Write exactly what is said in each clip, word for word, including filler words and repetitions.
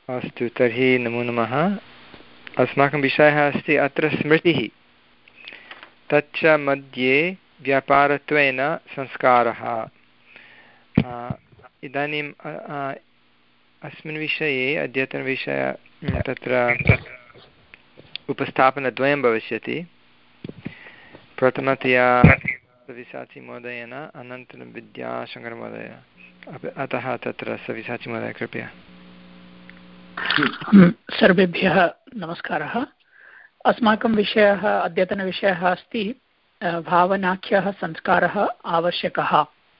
अस्तु, तर्हि नमो नमः। अस्माकं विषयः अस्ति अत्र स्मृतिः। तच्च मध्ये व्यापारत्वेन संस्कारः। इदानीम् अस्मिन् विषये अद्यतनविषय तत्र उपस्थापनद्वयं भविष्यति। प्रथमतया सविसाचीमहोदयेन, अनन्तरं विद्याशङ्करमहोदय। अतः तत्र सविसाचीमहोदय कृपया। सर्वेभ्यः नमस्कारः। अस्माकं विषयः अद्यतनविषयः अस्ति भावनाख्यः संस्कारः आवश्यकः।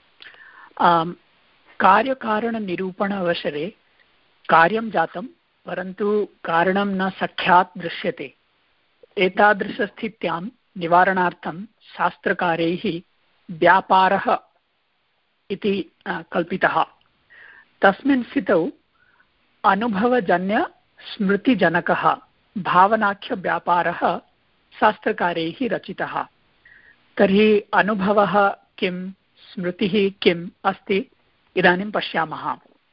कार्यकारणनिरूपण अवसरे कार्यं जातं परन्तु कारणं न सख्यात् दृश्यते। एतादृशस्थित्यां निवारणार्थं शास्त्रकारैः व्यापारः इति कल्पितः। तस्मिन् स्थितौ अनुभवजन्यस्मृतिजनकः भावनाख्यव्यापारः शास्त्रकारैः रचितः। तर्हि अनुभवः किं, स्मृतिः किम् अस्ति, इदानीं पश्यामः।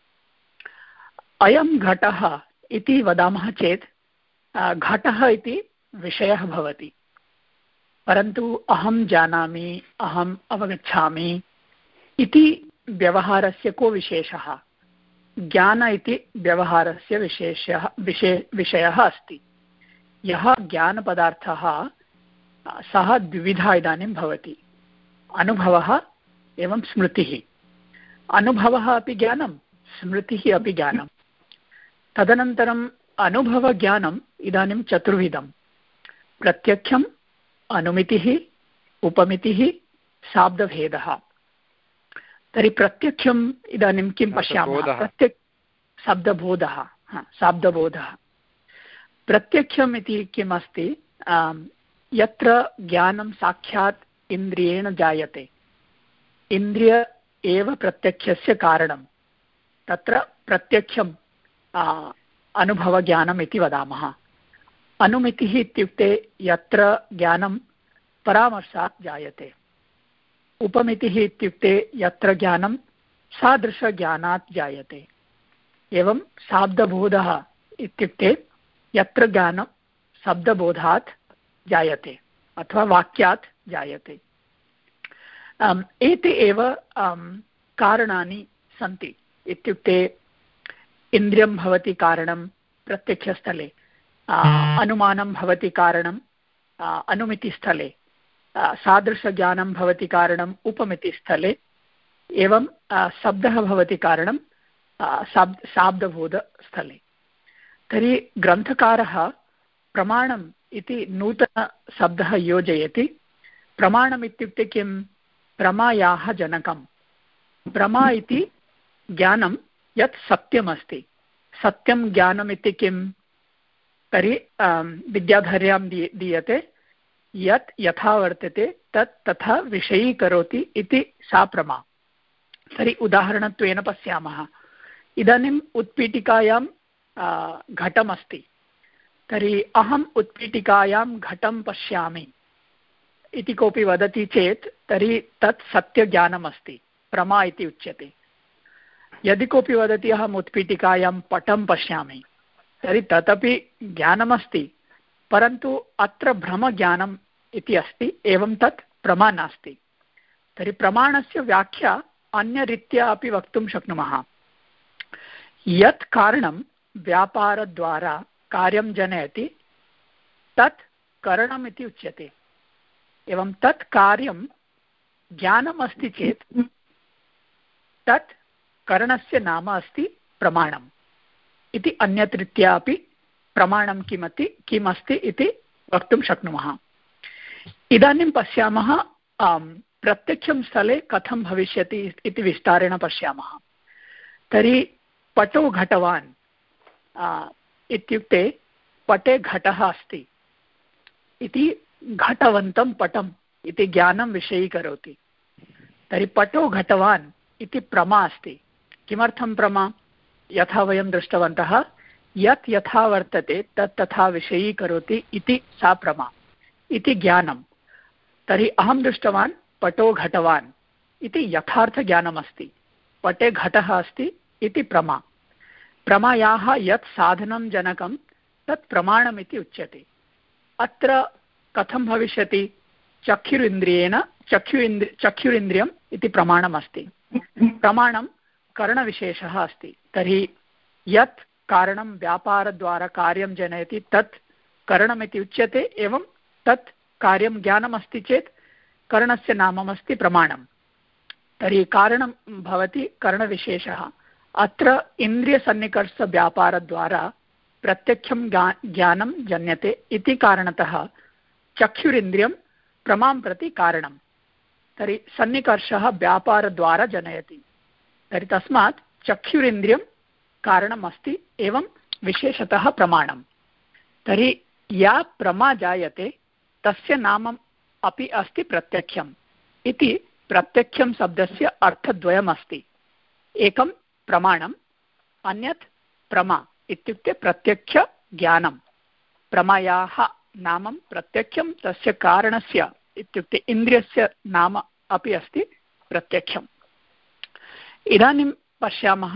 अयं घटः इति वदामः चेत् घटः इति विषयः भवति, परन्तु अहं जानामि, अहम् अवगच्छामि इति व्यवहारस्य को विशेषः? ज्ञान इति व्यवहारस्य विशेषः विशे विषयः अस्ति। यः ज्ञानपदार्थः सः द्विविधः इदानीं भवति, अनुभवः एवं स्मृतिः। अनुभवः अपि ज्ञानं, स्मृतिः अपि ज्ञानं। तदनन्तरम् अनुभवज्ञानम् इदानीं चतुर्विधं: प्रत्यक्षम्, अनुमितिः, उपमितिः, शाब्दभेदः। तर्हि प्रत्यक्षम् इदानीं किं पश्यामः? प्रत्यक् शब्दबोधः, शाब्दबोधः। प्रत्यक्षम् इति किम् अस्ति? यत्र ज्ञानं साक्षात् इन्द्रियेण जायते, इन्द्रिय एव प्रत्यक्षस्य कारणं, तत्र प्रत्यक्षम् अनुभवज्ञानम् इति वदामः। अनुमितिः इत्युक्ते यत्र ज्ञानं परामर्शात् जायते। उपमितिः इत्युक्ते यत्र ज्ञानं सादृशज्ञानात् जायते। एवं शाब्दबोधः इत्युक्ते यत्र ज्ञानं शब्दबोधात् जायते अथवा वाक्यात् जायते। एते एव कारणानि सन्ति। इत्युक्ते इन्द्रियं भवति कारणं प्रत्यक्षस्थले, अनुमानं भवति कारणं अनुमितिस्थले, सादृशज्ञानं भवति कारणम् उपमितिस्थले, एवं शब्दः भवति कारणं शाब्द शाब्दबोधस्थले। तर्हि ग्रन्थकारः प्रमाणम् इति नूतनशब्दः योजयति। प्रमाणम् इत्युक्ते किं? प्रमायाः जनकं। प्रमा इति ज्ञानं यत् सत्यमस्ति। सत्यं ज्ञानम् इति किं? तर्हि विद्याधर्यां दीयते, यत् यथा वर्तते तत् तथा विषयीकरोति इति सा प्रमा। तर्हि उदाहरणत्वेन पश्यामः। इदानीम् उत्पीठिकायां घटमस्ति। तर्हि अहम् उत्पीठिकायां घटं पश्यामि इति कोऽपि वदति चेत् तर्हि तत् सत्यज्ञानमस्ति, प्रमा इति उच्यते। यदि कोऽपि वदति अहम् उत्पीठिकायां पटं पश्यामि, तर्हि तदपि ज्ञानमस्ति, परन्तु अत्र भ्रमज्ञानम् इति अस्ति, एवं तत् प्रमा नास्ति। तर्हि प्रमाणस्य व्याख्या अन्यरीत्या अपि वक्तुं शक्नुमः। यत् कारणं व्यापारद्वारा कार्यं जनयति तत् करणम् इति उच्यते। एवं तत् कार्यं ज्ञानम् अस्ति चेत् तत् करणस्य नाम अस्ति प्रमाणम् इति। अन्यत् रीत्या अपि प्रमाणं किमति किमस्ति इति वक्तुं शक्नुमः। इदानीं पश्यामः प्रत्यक्षं स्थले कथं भविष्यति इति विस्तारेण पश्यामः। तर्हि पटो घटवान् इत्युक्ते पटे घटः अस्ति इति घटवन्तं पटम् इति ज्ञानं विषयीकरोति। तर्हि पटो घटवान् इति प्रमा अस्ति। किमर्थं प्रमा? यथा वयं दृष्टवन्तः, यत् यथा वर्तते तत् तथा विषयीकरोति इति सा प्रमा इति ज्ञानं। तर्हि अहं दृष्टवान् पटो घटवान् इति यथार्थज्ञानमस्ति। पटे घटः अस्ति इति प्रमा। प्रमायाः यत् साधनं जनकं तत् प्रमाणमिति उच्यते। अत्र कथं भविष्यति? चक्षुरिन्द्रियेण चक्षु इन्द्रि चक्षुरिन्द्रियम् इति प्रमाणमस्ति। प्रमाणं करणविशेषः अस्ति। तर्हि यत् कारणं व्यापारद्वारा कार्यं जनयति तत् करणमिति उच्यते। एवं तत् कार्यं ज्ञानमस्ति चेत् करणस्य नाममस्ति प्रमाणं। तर्हि कारणं भवति करणविशेषः। अत्र इन्द्रियसन्निकर्षव्यापारद्वारा प्रत्यक्षं ज्ञानं जन्यते इति कारणतः चक्षुरिन्द्रियं प्रमां प्रति कारणं। तर्हि सन्निकर्षः व्यापारद्वारा जनयति। तर्हि तस्मात् चक्षुरिन्द्रियं कारणम् अस्ति, एवं विशेषतः प्रमाणं। तर्हि या प्रमा जायते तस्य नाम अपि अस्ति प्रत्यक्षम् इति। प्रत्यक्षं शब्दस्य अर्थद्वयम् अस्ति। एकं प्रमाणम्, अन्यत् प्रमा इत्युक्ते प्रत्यक्षज्ञानं। प्रमायाः नामं प्रत्यक्षं, तस्य कारणस्य इत्युक्ते इन्द्रियस्य नाम अपि अस्ति प्रत्यक्षम्। इदानीं पश्यामः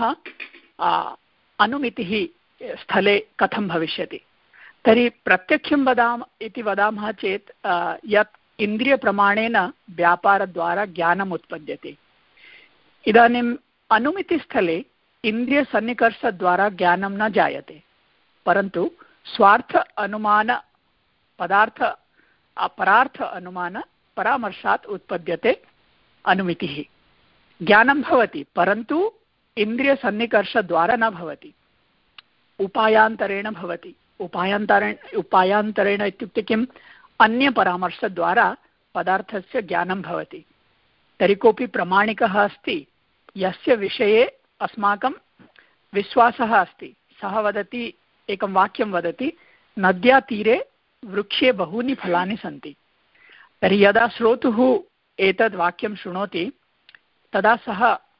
अनुमितिः स्थले कथं भविष्यति। तर्हि प्रत्यक्षं वदामः इति वदामः चेत् यत् इन्द्रियप्रमाणेन व्यापारद्वारा ज्ञानम् उत्पद्यते। इदानीम् अनुमितिस्थले इन्द्रियसन्निकर्षद्वारा ज्ञानं न जायते, परन्तु स्वार्थ अनुमान पदार्थ अपरार्थ अनुमान परामर्शात् उत्पद्यते अनुमितिः। ज्ञानं भवति, परन्तु इन्द्रियसन्निकर्षद्वारा न भवति, उपायान्तरेण भवति। उपायान्तरेण उपायान्तरेण इत्युक्ते किम्? अन्यपरामर्शद्वारा पदार्थस्य ज्ञानं भवति। तर्हि कोऽपि प्रमाणिकः अस्ति यस्य विषये अस्माकं विश्वासः अस्ति। सः वदति, एकं वाक्यं वदति, नद्या तीरे वृक्षे बहूनि फलानि सन्ति। तर्हि यदा श्रोतुः एतद् वाक्यं शृणोति तदा सः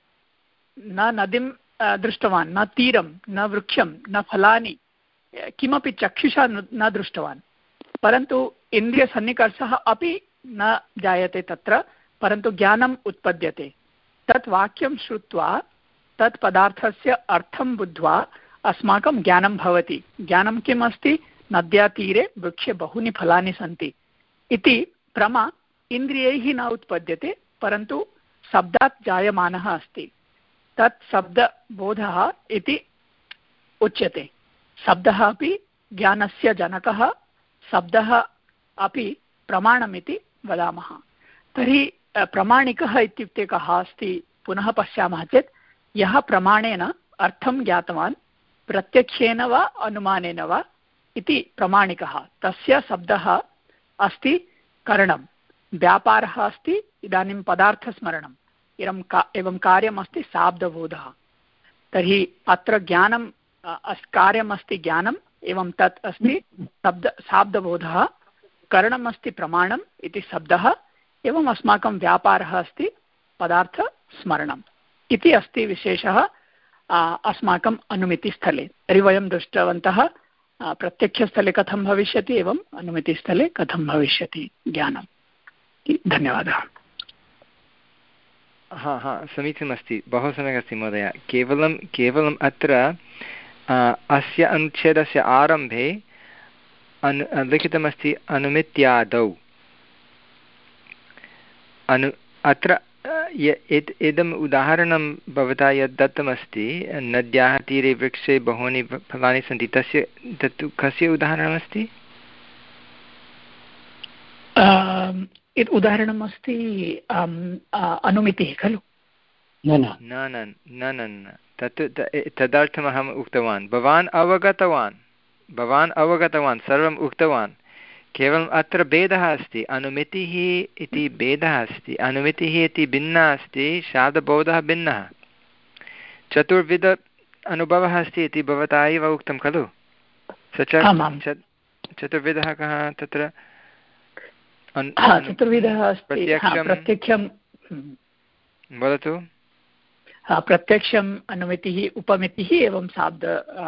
न नदीं दृष्टवान्, न तीरं, न वृक्षं, न फलानि, किमपि चक्षुषा न दृष्टवान्, परन्तु इन्द्रियसन्निकर्षः अपि न जायते तत्र, परन्तु ज्ञानम् उत्पद्यते। तत् वाक्यं श्रुत्वा तत् पदार्थस्य अर्थं बुद्ध्वा अस्माकं ज्ञानं भवति। ज्ञानं किम् अस्ति? नद्या तीरे वृक्षे बहूनि फलानि सन्ति इति प्रमा इन्द्रियैः न उत्पद्यते, परन्तु शब्दात् जायमानः अस्ति। तत् शब्दबोधः इति उच्यते। शब्दः अपि ज्ञानस्य जनकः, शब्दः अपि प्रमाणमिति वदामः। तर्हि प्रमाणिकः इत्युक्ते कः अस्ति? पुनः पश्यामः चेत् यः प्रमाणेन अर्थं ज्ञातवान्, प्रत्यक्षेन वा अनुमानेन वा इति प्रमाणिकः, तस्य शब्दः अस्ति करणं, व्यापारः अस्ति इदानीं पदार्थस्मरणम्, एवं का एवं कार्यमस्ति शाब्दबोधः। तर्हि अत्र ज्ञानं कार्यमस्ति ज्ञानम्, एवं तत् अस्ति शब्द शाब्दबोधः, करणम् अस्ति प्रमाणम् इति शब्दः, एवम् अस्माकं व्यापारः अस्ति पदार्थस्मरणम् इति अस्ति विशेषः अस्माकम् अनुमितिस्थले। तर्हि वयं दृष्टवन्तः प्रत्यक्षस्थले कथं भविष्यति, एवम् अनुमितिस्थले कथं भविष्यति ज्ञानम्। धन्यवादः। हा हा समीचीनमस्ति, बहु सम्यक् अस्ति महोदय। केवलं केवलम् अत्र अस्य अनुच्छेदस्य आरम्भे अनु लिखितमस्ति अनुमित्यादौ। अनु अत्र इदम् उदाहरणं भवता यद् दत्तमस्ति, नद्याः तीरे वृक्षे बहूनि फलानि सन्ति, तस्य तत्तु कस्य उदाहरणमस्ति? उदाहरणमस्ति अनुमितिः खलु? न न न न तत् तदर्थमहम् उक्तवान्। भवान् अवगतवान् भवान् अवगतवान् सर्वम् उक्तवान्। केवलम् अत्र भेदः अस्ति, अनुमितिः इति भेदः अस्ति। अनुमितिः इति भिन्ना अस्ति, शाब्दबोधः भिन्नः। चतुर्विध अनुभवः अस्ति इति भवता एव उक्तं खलु? स च चतुर्विधः कः तत्र? चतुर्विधः अस्ति। प्रत्यक्षं वदतु। प्रत्यक्षम्, अनुमितिः, उपमितिः, एवं शाब्द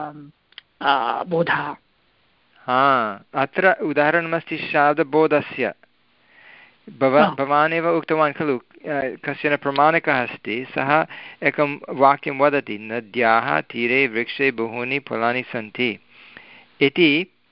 बोधः। हा, अत्र उदाहरणमस्ति शाब्दबोधस्य। भवा भवान् एव उक्तवान् खलु, कश्चन प्रमाणकः अस्ति, सः एकं वाक्यं वदति, नद्याः तीरे वृक्षे बहूनि फलानि सन्ति इति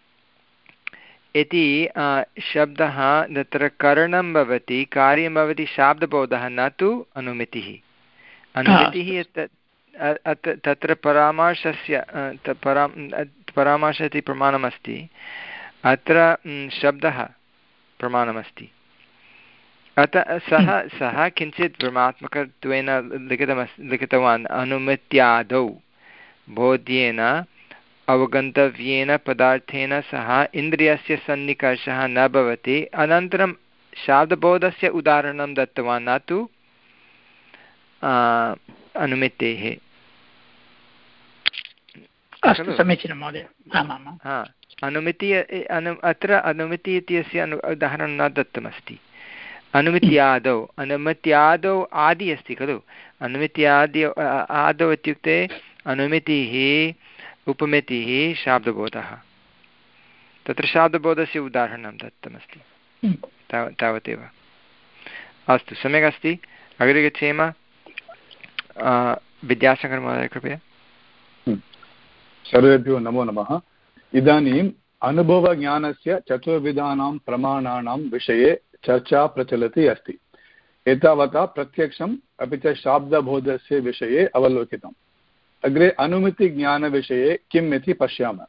इति शब्दः तत्र करणं भवति, कार्यं भवति शाब्दबोधः, न तु अनुमितिः। अनुमितिः तत्र परामर्शस्य परा परामर्श इति प्रमाणमस्ति, अत्र शब्दः प्रमाणमस्ति। अतः सः सः किञ्चित् भ्रमात्मकत्वेन लिखितमस् लिखितवान् अनुमित्यादौ बोध्येन अवगन्तव्येन पदार्थेन सह इन्द्रियस्य सन्निकर्षः न भवति। अनन्तरं शाब्दबोधस्य उदाहरणं दत्तवान्, न तु अनुमितेः। अस्तु, समीचीनं महोदय। हा, अनुमिति अनु अत्र अनुमिति इत्यस्य अनु उदाहरणं न दत्तमस्ति। अनुमित्यादौ, अनुमित्यादौ आदि अस्ति खलु, अनुमित्यादि आदौ इत्युक्ते अनुमितिः उपमितिः शाब्दबोधः, तत्र शाब्दबोधस्य उदाहरणं दत्तमस्ति, तावदेव। अस्तु, सम्यक् अस्ति, अग्रे गच्छेम। विद्यासागरमहोदय कृपया। सर्वेभ्यो नमो नमः। इदानीम् अनुभवज्ञानस्य चतुर्विधानां प्रमाणानां विषये चर्चा प्रचलति अस्ति। एतावता प्रत्यक्षम् अपि च शाब्दबोधस्य विषये अवलोकितम्। अग्रे अनुमितिज्ञानविषये किम् इति पश्यामः।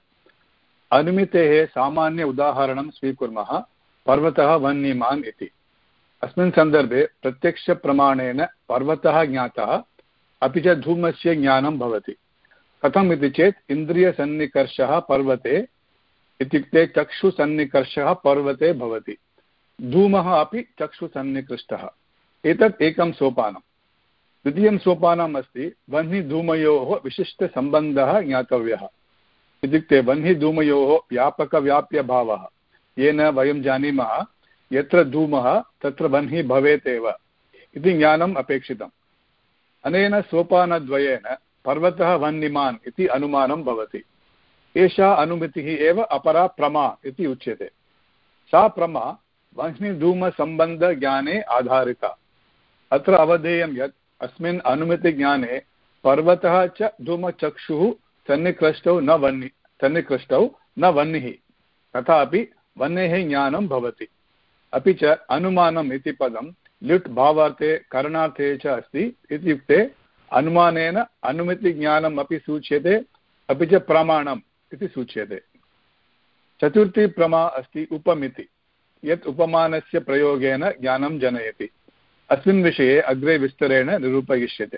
अनुमितेः सामान्य उदाहरणं स्वीकुर्मः, पर्वतः वह्निमान् इति। अस्मिन् सन्दर्भे प्रत्यक्षप्रमाणेन पर्वतः ज्ञातः, अपि च धूमस्य ज्ञानं भवति। कथम् इति चेत् इन्द्रियसन्निकर्षः पर्वते, इत्युक्ते चक्षुसन्निकर्षः पर्वते भवति। धूमः अपि चक्षुसन्निकृष्टः। एतत् एकं सोपानं। द्वितीयं सोपानम् अस्ति वह्निधूमयोः विशिष्टसम्बन्धः ज्ञातव्यः। इत्युक्ते वह्निधूमयोः व्यापकव्याप्यभावः, येन वयं जानीमः यत्र धूमः तत्र वह्निः भवेत् एव इति ज्ञानम् अपेक्षितम्। अनेन सोपानद्वयेन पर्वतः वह्निमान् इति अनुमानं भवति। एषा अनुमितिः एव अपरा प्रमा इति उच्यते। सा प्रमा वह्निधूमसम्बन्धज्ञाने आधारिता। अत्र अवधेयं यत् अस्मिन् अनुमितिज्ञाने पर्वतः च धूमचक्षुः सन्निकृष्टौ न वह्नि सन्निकृष्टौ न वह्निः, तथापि वह्नेः ज्ञानं भवति। अपि च अनुमानम् इति पदं ल्युट् भावार्थे करणार्थे च अस्ति। इत्युक्ते अनुमानेन अनुमितिज्ञानम् अपि सूच्यते, अपि च प्रमाणम् इति सूच्यते। चतुर्थी प्रमा अस्ति उपमिति, यत् उपमानस्य प्रयोगेन ज्ञानं जनयति। अस्मिन् विषये अग्रे विस्तरेण निरूपयिष्यते।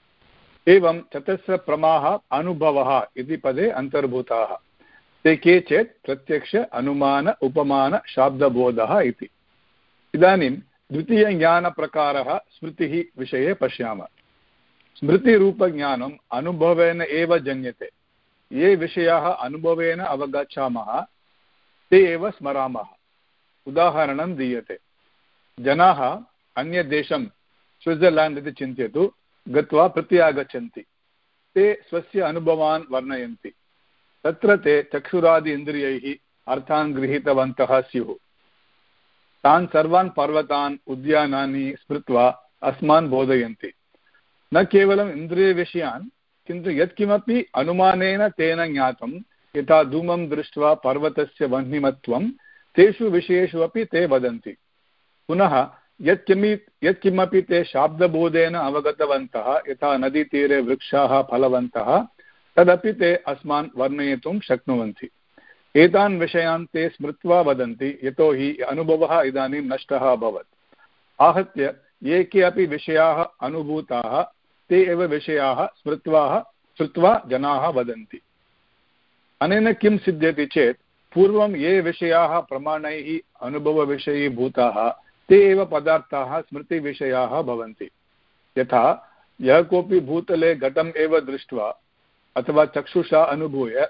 एवं चतस्रप्रमाः अनुभवः इति पदे अन्तर्भूताः। ते के चेत् प्रत्यक्ष अनुमान उपमान शाब्दबोधः इति। इदानीं द्वितीयज्ञानप्रकारः स्मृतिः विषये पश्यामः। स्मृतिरूपज्ञानम् अनुभवेन एव जन्यते। ये विषयाः अनुभवेन अवगच्छामः ते एव स्मरामः। उदाहरणं दीयते। जनाः अन्यदेशं स्विट्जर्लाण्ड् इति चिन्तयतु, गत्वा प्रत्यागच्छन्ति। ते स्वस्य अनुभवान् वर्णयन्ति। तत्र ते चक्षुरादि इन्द्रियैः अर्थान् गृहीतवन्तः स्युः। तान् सर्वान् पर्वतान् उद्यानानि स्मृत्वा अस्मान् बोधयन्ति। न केवलम् इन्द्रियविषयान्, किन्तु यत्किमपि अनुमानेन तेन ज्ञातं, यथा धूमं दृष्ट्वा पर्वतस्य वह्निमत्वं, तेषु विषयेषु अपि ते वदन्ति। पुनः यत्किमि यत्किमपि ते शाब्दबोधेन अवगतवन्तः, यथा नदीतीरे वृक्षाः फलवन्तः, तदपि ते अस्मान् वर्णयितुं शक्नुवन्ति। एतान् विषयान् ते स्मृत्वा वदन्ति, यतोहि अनुभवः इदानीं नष्टः अभवत्। आहत्य ये के अपि विषयाः अनुभूताः ते एव विषयाः स्मृत्वा श्रुत्वा जनाः वदन्ति। अनेन किं सिद्ध्यति चेत् पूर्वं ये विषयाः प्रमाणैः अनुभवविषयीभूताः ते एव पदार्थाः स्मृतिविषयाः भवन्ति। यथा यः कोऽपि भूतले घटम् एव दृष्ट्वा अथवा चक्षुषा अनुभूय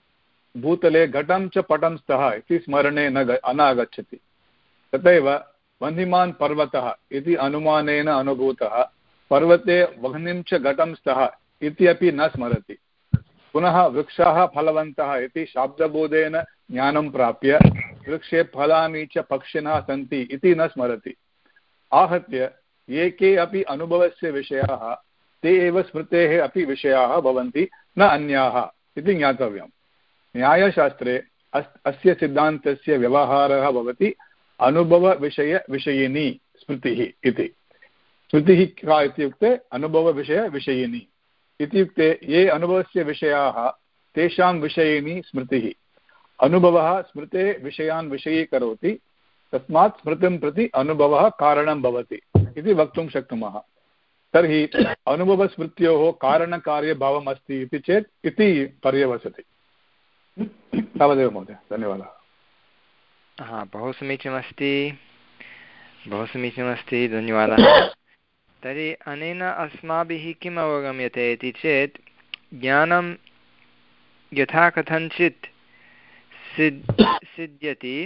भूतले घटं च पटं स्तः इति स्मरणे न अनागच्छति, तथैव वह्निमान् पर्वतः इति अनुमानेन अनुभूतः पर्वते वह्निं च घटं स्तः इति अपि न स्मरति। पुनः वृक्षाः फलवन्तः इति शाब्दबोधेन ज्ञानं प्राप्य वृक्षे फलानि च पक्षिणः सन्ति इति न स्मरति। आहत्य ये के अपि अनुभवस्य विषयाः ते एव स्मृतेः अपि विषयाः भवन्ति न अन्याः इति ज्ञातव्यम्। न्यायशास्त्रे अस् अस्य सिद्धान्तस्य व्यवहारः भवति अनुभवविषयविषयिनी स्मृतिः इति। स्मृतिः का इत्युक्ते अनुभवविषयविषयिनी इत्युक्ते ये अनुभवस्य विषयाः तेषां विषयिनी स्मृतिः। अनुभवः स्मृते विषयान् विषयीकरोति, तस्मात् स्मृतिं प्रति अनुभवः कारणं भवति इति वक्तुं शक्नुमः। तर्हि अनुभवस्मृत्योः कारणकार्यभावम् अस्ति इति चेत् इति पर्यवसति। तावदेव महोदय, धन्यवादः। हा, बहु समीचीनमस्ति, बहु समीचीनमस्ति, धन्यवादः। तर्हि अनेन अस्माभिः किम् अवगम्यते इति चेत् ज्ञानं यथा कथञ्चित् सिद् सिद्ध्यति,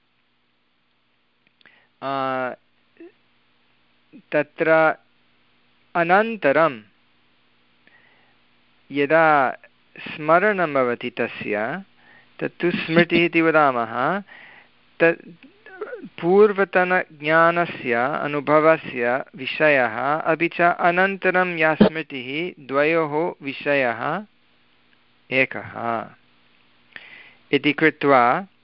तत्र अनन्तरं यदा स्मरणं भवति तस्य, तत्तु स्मृतिः इति वदामः। तत् पूर्वतनज्ञानस्य अनुभवस्य विषयः अपि च अनन्तरं या स्मृतिः, द्वयोः विषयः एकः इति कृत्वा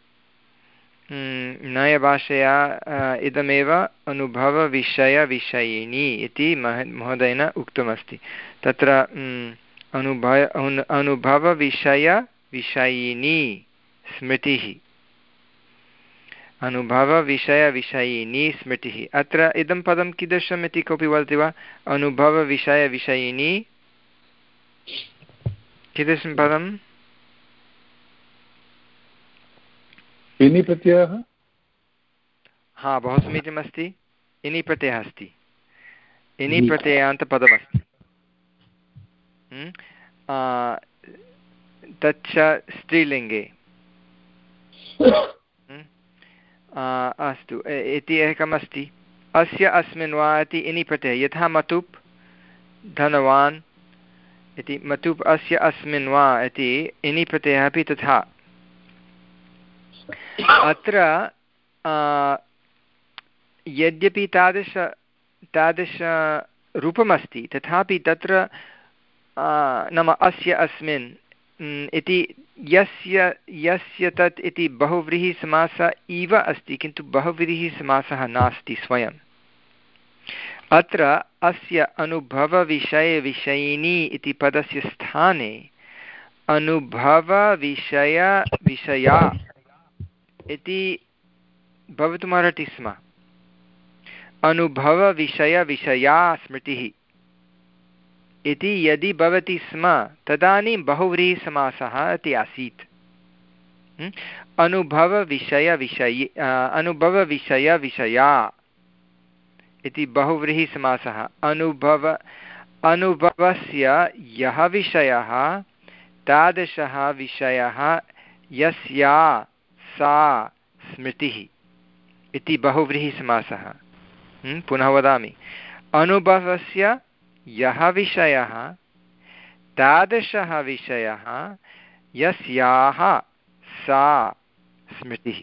नयभाषया इदमेव अनुभवविषयविषयिणी इति महोदयेन उक्तमस्ति। तत्र अनुभव अनुभवविषयविषयिणी स्मृतिः, अनुभवविषयविषयिणी स्मृतिः। अत्र इदं पदं कीदृशम् इति कोऽपि वदति वा? अनुभवविषयविषयिणी कीदृशं पदम्? इनि प्रत्ययः? हा, बहु समीचीनमस्ति। इनि प्रत्ययः अस्ति, इनि प्रत्ययान्तपदमस्ति। तच्च स्त्रीलिङ्गे। अस्तु, इति एकमस्ति। अस्य अस्मिन् वा इति इनि प्रत्ययः, यथा मतुप् धनवान् इति, मतुप् अस्य अस्मिन् वा इति इनि प्रत्ययः अपि तथा। अत्र यद्यपि तादृश तादृशरूपमस्ति, तथापि तत्र नाम अस्य अस्मिन् इति यस्य यस्य तत् इति बहुव्रीहिसमासः इव अस्ति, किन्तु बहुव्रीहिसमासः नास्ति स्वयम्। अत्र अस्य अनुभवविषयविषयिणी इति पदस्य स्थाने अनुभवविषयविषया इति भवितुमर्हति स्म। अनुभवविषयविषया स्मृतिः इति यदि भवति स्म, तदानीं बहुव्रीहिसमासः इति आसीत्। अनुभवविषयविषयि अनुभवविषयविषया इति बहुव्रीहिसमासः। अनुभव अनुभवस्य यः विषयः, तादृशः विषयः यस्या सा स्मृतिः इति बहुव्रीहिसमासः। पुनः वदामि, अनुभवस्य यः विषयः, तादृशः विषयः यस्याः सा स्मृतिः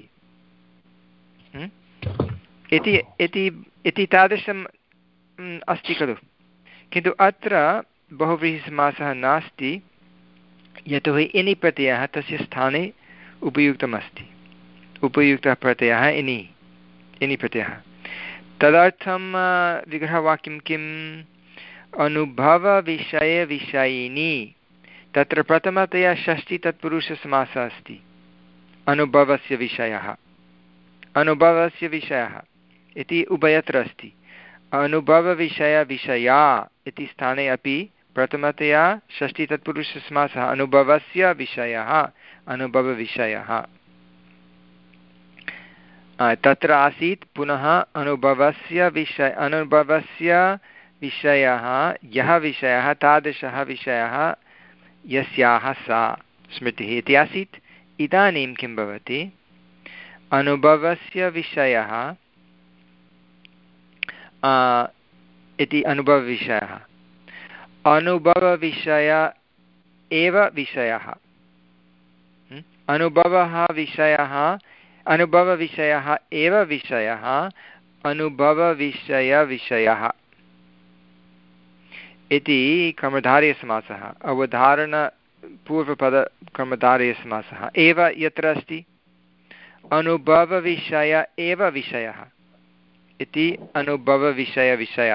इति इति इति तादृशम् अस्ति खलु। किन्तु अत्र बहुव्रीहिसमासः नास्ति, यतोहि इनि प्रत्ययः तस्य स्थाने उपयुक्तमस्ति। उपयुक्तः प्रत्ययः इनि इनि प्रत्ययः। तदर्थं विग्रहवाक्यं किम्? अनुभवविषयविषयिणी। तत्र प्रथमतया षष्ठी तत्पुरुषसमासः अस्ति। अनुभवस्य विषयः, अनुभवस्य विषयः इति उभयत्र अस्ति। अनुभवविषयविषया इति स्थाने अपि प्रथमतया षष्ठी तत्पुरुषसमासः, अनुभवस्य विषयः, अनुभवविषयः। तत्र आसीत् पुनः अनुभवस्य विषय अनुभवस्य विषयः यः विषयः, तादृशः विषयः यस्याः सा स्मृतिः इति आसीत्। इदानीं किं भवति? अनुभवस्य विषयः इति अनुभवविषयः, अनुभवविषय एव विषयः, अनुभवः विषयः, अनुभवविषयः एव विषयः, अनुभवविषयविषयः इति कर्मधारयसमासः, अवधारणपूर्वपदकर्मधारयसमासः एव यत्र अस्ति अनुभवविषय एव विषयः इति अनुभवविषयविषय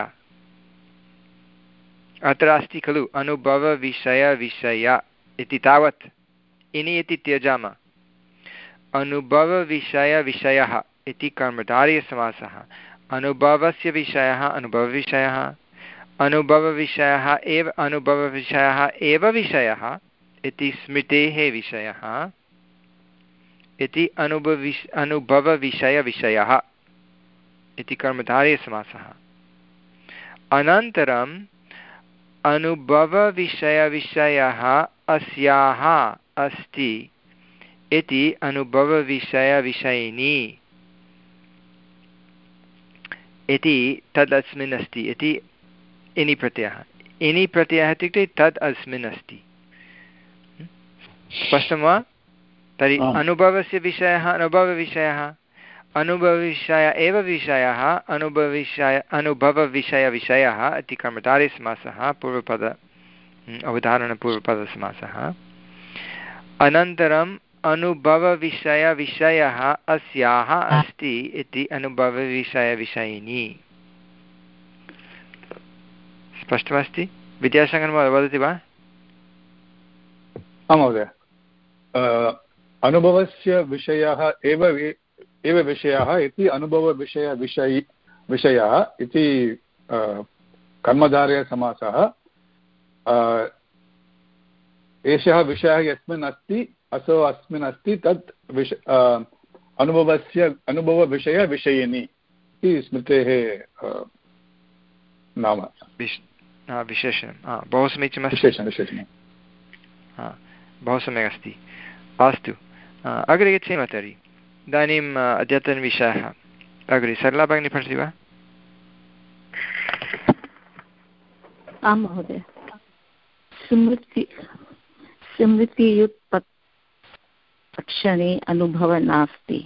अत्र अस्ति खलु अनुभवविषयविषय इति तावत् इनि इति त्यजामः। अनुभवविषयविषयः इति कर्मधारयसमासः, अनुभवस्य विषयः अनुभवविषयः, अनुभवविषयः एव अनुभवविषयः एव विषयः इति स्मृतेः विषयः इति अनुभवविष अनुभवविषयविषयः इति कर्मधारयसमासः। अनन्तरम् अनुभवविषयविषयः अस्याः अस्ति इति अनुभवविषयविषयिनी इति तदस्मिन् अस्ति इति इनि प्रत्ययः। इनि प्रत्ययः इत्युक्ते तद् अस्मिन् अस्ति। स्पष्टं वा? तर्हि अनुभवस्य विषयः अनुभवविषयः, अनुभवविषय एव विषयः अनुभवविषय अनुभवविषयविषयः इति कर्मधारयसमासः, पूर्वपद अवधारणपूर्वपदसमासः। अनन्तरम् अनुभवविषयविषयः अस्याः अस्ति इति अनुभवविषयविषयिनी। स्पष्टमस्ति? विद्यासागरः वदति वा? आं महोदय, अनुभवस्य विषयः एव एव विषयः इति अनुभवविषयविषयी विषयः इति कर्मधारयसमासः। एषः विषयः यस्मिन् अस्ति असौ अस्मिन् अस्ति तत् विष अनुभवस्य अनुभवविषयविषयिनी इति स्मृतेः नाम विशेषणं। बहु समीचीनमस्ति, विशेषणं विशेषणं बहु सम्यक् अस्ति। अस्तु, अग्रे गच्छेम तर्हि। इदानीम् अद्यतनविषयः अग्रे सरला भगिनी पठति वा? आं महोदय। स्मृति स्मृतियुत्पत्तिक्षणे अनुभवः नास्ति।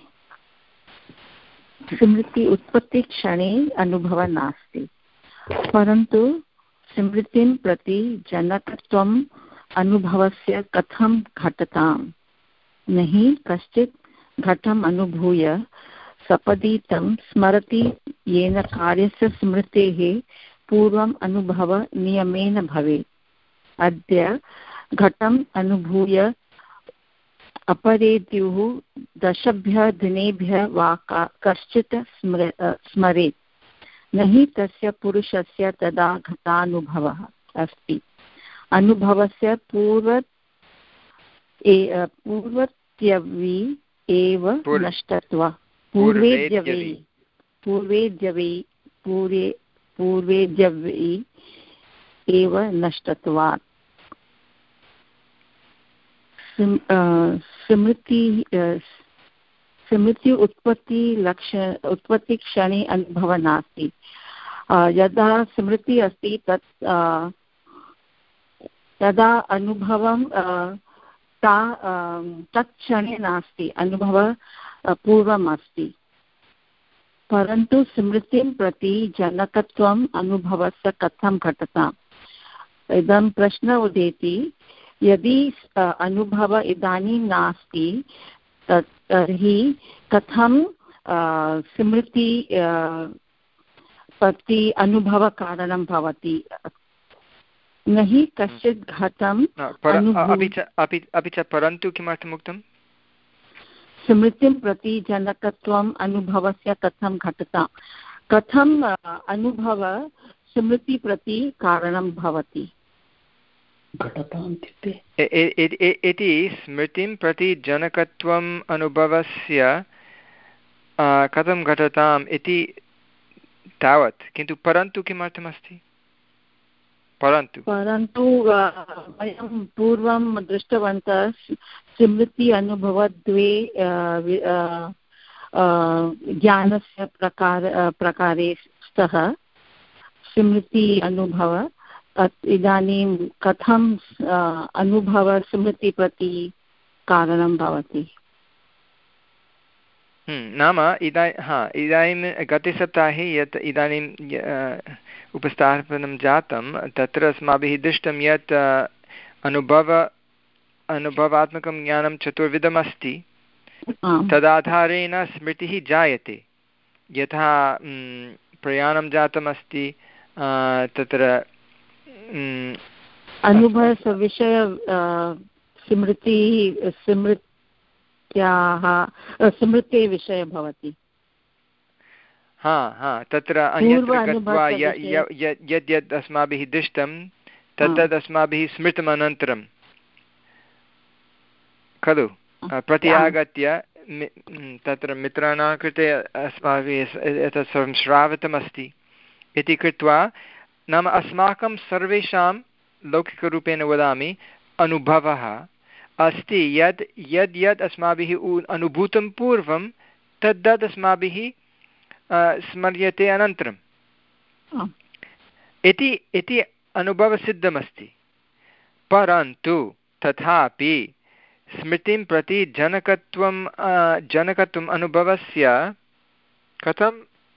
स्मृति उत्पत्तिक्षणे अनुभवः नास्ति, परन्तु स्मृतिं प्रति जनकत्वम् अनुभवस्य कथं घटताम्। न हि कश्चित् घटम् अनुभूय सपदि तं स्मरति येन कार्यस्य स्मृतेः पूर्वम् अनुभवः नियमेन भवेत्। अद्य घटम् अनुभूय अपरेद्युः दशभ्यः दिनेभ्यः वा कश्चित् स्मर स्मरेत्, न हि तस्य पुरुषस्य तदा घटानुभवः अस्ति। अनुभवस्य पूर्वत् पूर्वत्यवि एव नष्टत्वा पूर्वेद्यवि पूर्वेद्यवि पूर्वे पूर्वेद्यवि एव नष्टत्वात्। स्मृति स्मृति उत्पत्ति लक्ष्य उत्पत्तिक्षणे अनुभवः नास्ति। यदा स्मृति अस्ति तत् तदा अनुभवं ता तत्क्षणे नास्ति, अनुभवः पूर्वम् अस्ति। परन्तु स्मृतिं प्रति जनकत्वम् अनुभवस्य कथं घटताम्। इदं प्रश्नः उदेति, यदि अनुभवः इदानीं नास्ति तर्हि कथं स्मृति प्रति अनुभवकारणं भवति। न हि कश्चित् घटम् अपि च अपि च परन्तु किमर्थम् उक्तं? स्मृतिं प्रति जनकत्वम् अनुभवस्य कथं घटताम्। कथम् अनुभवः स्मृति प्रति कारणं भवति इति स्मृतिं प्रति जनकत्वम् अनुभवस्य कथं घटताम् इति तावत्। किन्तु परन्तु किमर्थमस्ति? परन्तु परन्तु वयं पूर्वं दृष्टवन्तः स्मृति अनुभवद्वे ज्ञानस्य प्रकार प्रकारे स्तः स्मृति अनुभव। इदानीं कथं अनुभव स्मृति प्रति कारणं भवति? नाम इदा हा इदानीं गतसप्ताहे यत् इदानीं उपस्थापनं जातं तत्र अस्माभिः दृष्टं यत् अनुभव अनुभवात्मकं ज्ञानं चतुर्विधमस्ति। तदाधारेण स्मृतिः जायते। यथा प्रयाणं जातमस्ति तत्र अनुभवविषय स्मृतिः स्मृत्याः स्मृतेः विषयः भवति। हा हा तत्र अन्यत्र गत्वा यद् यद् अस्माभिः दृष्टं तद् अस्माभिः स्मृतमनन्तरं खलु प्रति आगत्य तत्र मित्राणां कृते अस्माभिः एतत् सर्वं श्रावितमस्ति इति कृत्वा नाम अस्माकं सर्वेषां लौकिकरूपेण वदामि अनुभवः अस्ति यत् यद् यद् अस्माभिः अनुभूतं पूर्वं तद्दद् अस्माभिः स्मर्यते अनन्तरम् इति इति अनुभवसिद्धमस्ति। परन्तु तथापि स्मृतिं प्रति जनकत्वं जनकत्वम् अनुभवस्य कथं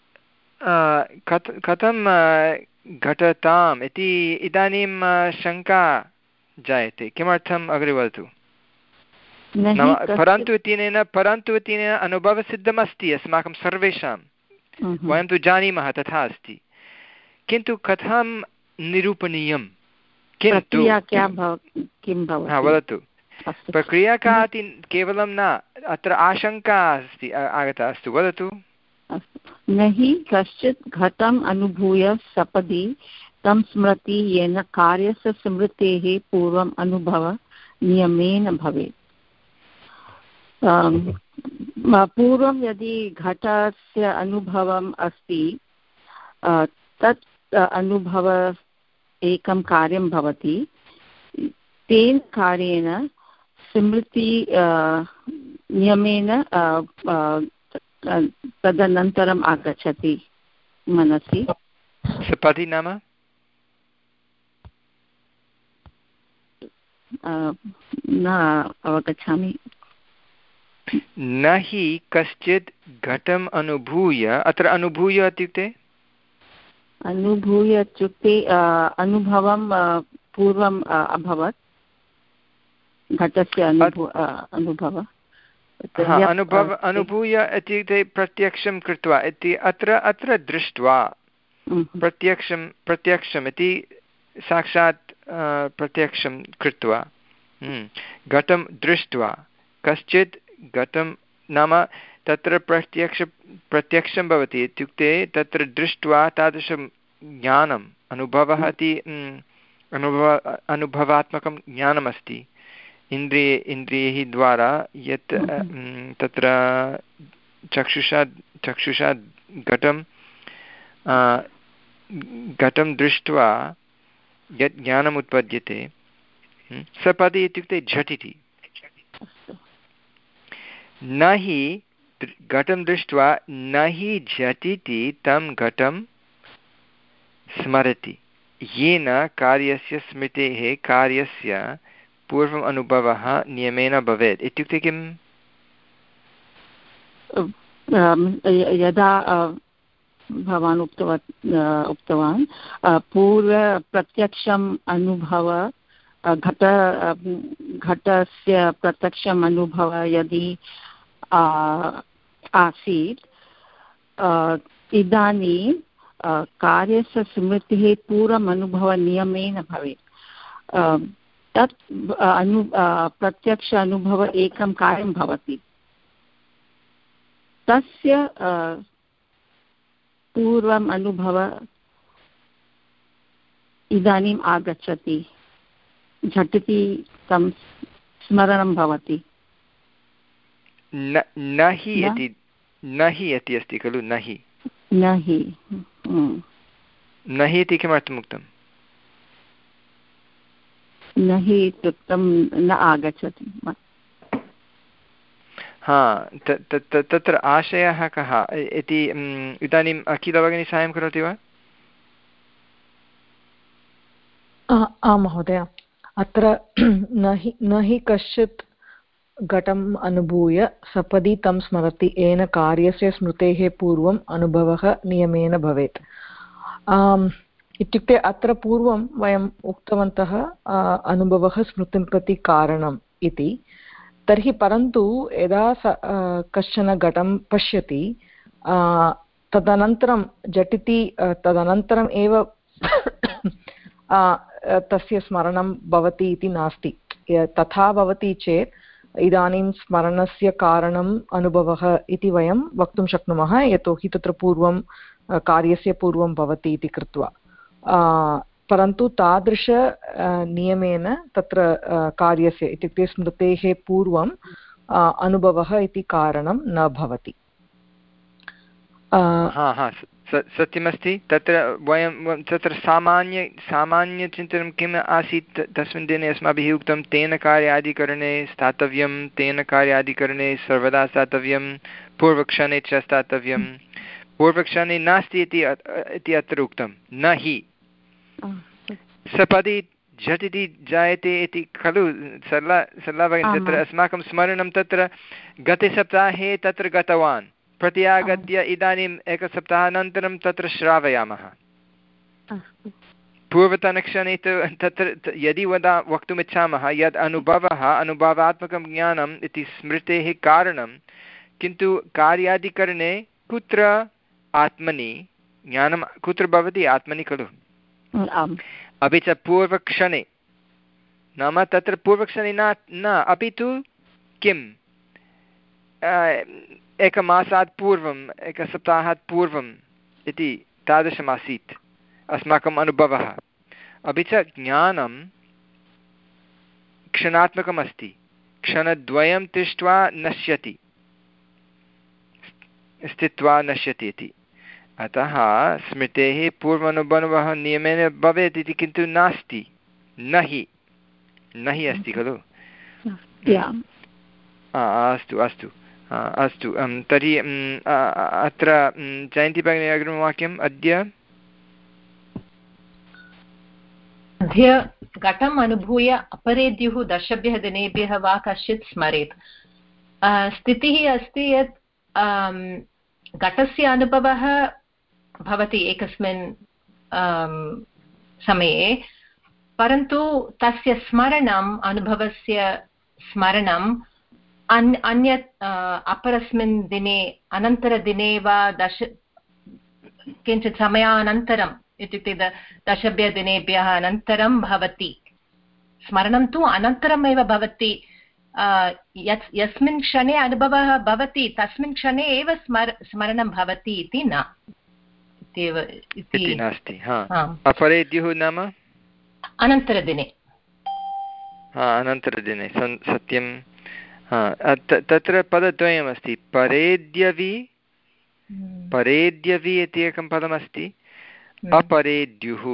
कथं घटताम् इति इदानीं शङ्का जायते। किमर्थम् अग्रे वदतु। नाम परन्तु इत्यनेन परन्तु इत्यनेन अनुभवसिद्धमस्ति अस्माकं सर्वेषां, वयं तु जानीमः तथा अस्ति, किन्तु कथं निरूपणीयं? किन्तु वदतु प्रक्रिया का इति केवलं न, अत्र आशङ्का अस्ति आगता। अस्तु वदतु। न हि कश्चित् घटम् अनुभूय सपदि तं स्मृति येन कार्यस्य स्मृतेः पूर्वम् अनुभव नियमेन भवेत्। पूर्वं यदि घटस्य अनुभवम् अस्ति तत् अनुभव एकं कार्यं भवति, तेन कार्येण स्मृति नियमेन तदनन्तरम् आगच्छति मनसि। सपदि नाम न अवगच्छामि। न हि कश्चित् घटम् अनुभूय, अत्र अनुभूय इत्युक्ते अनुभूय इत्युक्ते अनुभवं पूर्वम् अभवत् घटस्य अनुभव अनुभव अनुभव अनुभूय इत्युक्ते प्रत्यक्षं कृत्वा इति अत्र अत्र दृष्ट्वा प्रत्यक्षं प्रत्यक्षम् इति साक्षात् प्रत्यक्षं कृत्वा घटं दृष्ट्वा कश्चित् घटं नाम तत्र प्रत्यक्ष प्रत्यक्षं भवति इत्युक्ते तत्र दृष्ट्वा तादृशं ज्ञानम् अनुभवः इति अनुभव अनुभवात्मकं ज्ञानमस्ति इन्द्रिय इन्द्रियैः द्वारा यत् तत्र चक्षुषा चक्षुषा घटं घटं दृष्ट्वा यत् ज्ञानम् उत्पद्यते सपदि इत्युक्ते झटिति। न हि घटं दृष्ट्वा न हि झटिति तं घटं स्मरति येन कार्यस्य स्मृतेः कार्यस्य पूर्वम् अनुभवः नियमेन भवेत्। इत्युक्ते किम्? यदा भवान् उक्तवान् उक्तवान् पूर्वप्रत्यक्षम् अनुभव घट घटस्य प्रत्यक्षम् अनुभव यदि आसीत् इदानीं कार्यस्य स्मृतिः पूर्वम् अनुभवनियमेन भवेत्। तत् अनु प्रत्यक्ष अनुभव एकं कार्यं भवति, तस्य पूर्वम् अनुभव इदानीम् आगच्छति, झटिति तं स्मरणं भवति। न हि इति न हि इति अस्ति खलु, न हि न हि न हि इति किमर्थम् उक्तम्? न हि इत्युक्तं न आगच्छति। हा तत्र आशयः कः इति इदानीम् अखिलभगिनी साहाय्यं करोति वा? आं महोदय, अत्र न हि न हि कश्चित् घटम् अनुभूय सपदि तं स्मरति येन कार्यस्य स्मृतेः पूर्वम् अनुभवः नियमेन भवेत्। इत्युक्ते अत्र पूर्वं वयम् उक्तवन्तः अनुभवः स्मृतिं प्रति कारणम् इति। तर्हि परन्तु यदा स कश्चन घटं पश्यति तदनन्तरं झटिति तदनन्तरम् एव तस्य स्मरणं भवति इति नास्ति। तथा भवति चेत् इदानीं स्मरणस्य कारणम् अनुभवः इति वयं वक्तुं शक्नुमः, यतोहि तत्र पूर्वं कार्यस्य पूर्वं भवति इति कृत्वा। परन्तु तादृश नियमेन तत्र कार्यस्य इत्युक्ते स्मृतेः पूर्वम् अनुभवः इति कारणं न भवति। सत्यमस्ति। तत्र वयं तत्र सामान्य सामान्यचिन्तनं किम् आसीत् तस्मिन् दिने अस्माभिः उक्तं तेन कार्यादिकरणे स्थातव्यं, तेन कार्यादिकरणे सर्वदा स्थातव्यं, पूर्वक्षणे च स्थातव्यं, पूर्वक्षणे नास्ति इति अत्र उक्तं न हि सपदि झटिति जायते इति खलु सरला सरला भगिनी। तत्र अस्माकं स्मरणं तत्र गते सप्ताहे तत्र गतवान्, प्रत्यागत्य इदानीम् एकसप्ताहानन्तरं तत्र श्रावयामः। पूर्वतनक्षणे तु तत्र यदि वदा वक्तुमिच्छामः यद् अनुभवः अनुभवात्मकं ज्ञानम् इति स्मृतेः कारणं, किन्तु कार्यादिकरणे कुत्र आत्मनि ज्ञानं कुत्र भवति? आत्मनि खलु। अपि च पूर्वक्षणे, नाम तत्र पूर्वक्षणे न न अपि तु किम् एकमासात् पूर्वम् एकसप्ताहात् पूर्वम् इति तादृशमासीत् अस्माकम् अनुभवः। अपि च ज्ञानं क्षणात्मकमस्ति, क्षणद्वयं तिष्ठ्वा नश्यति, स्थित्वा नश्यति इति। अतः स्मृतेः पूर्वानुभवः नियमेन भवेत् इति किन्तु नास्ति, न हि न हि अस्ति खलु। अस्तु अस्तु अस्तु तर्हि अत्र जयन्ती भगिनी अग्रिमवाक्यम् अद्य अद्य घटम् अनुभूय अपरेद्युः दशभ्यः दिनेभ्यः वा कश्चित् स्मरेत्। स्थितिः अस्ति यत् घटस्य अनुभवः भवति एकस्मिन् समये, परन्तु तस्य स्मरणम् अनुभवस्य स्मरणम् अन् अन्यत् अपरस्मिन् दिने अनन्तरदिने वा दश किञ्चित् समयानन्तरम् इत्युक्ते दशभ्यः दिनेभ्यः अनन्तरं भवति। स्मरणं तु अनन्तरमेव भवति। यत् यस्मिन् क्षणे अनुभवः भवति तस्मिन् क्षणे एव स्मर स्मरणं भवति इति न इति नास्ति। अपरेद्युः नाम अनन्तरदिने अनन्तरदिने सत्यं। तत्र पदद्वयमस्ति, परेद्यवि परेद्यवि इति एकं पदमस्ति, अपरेद्युः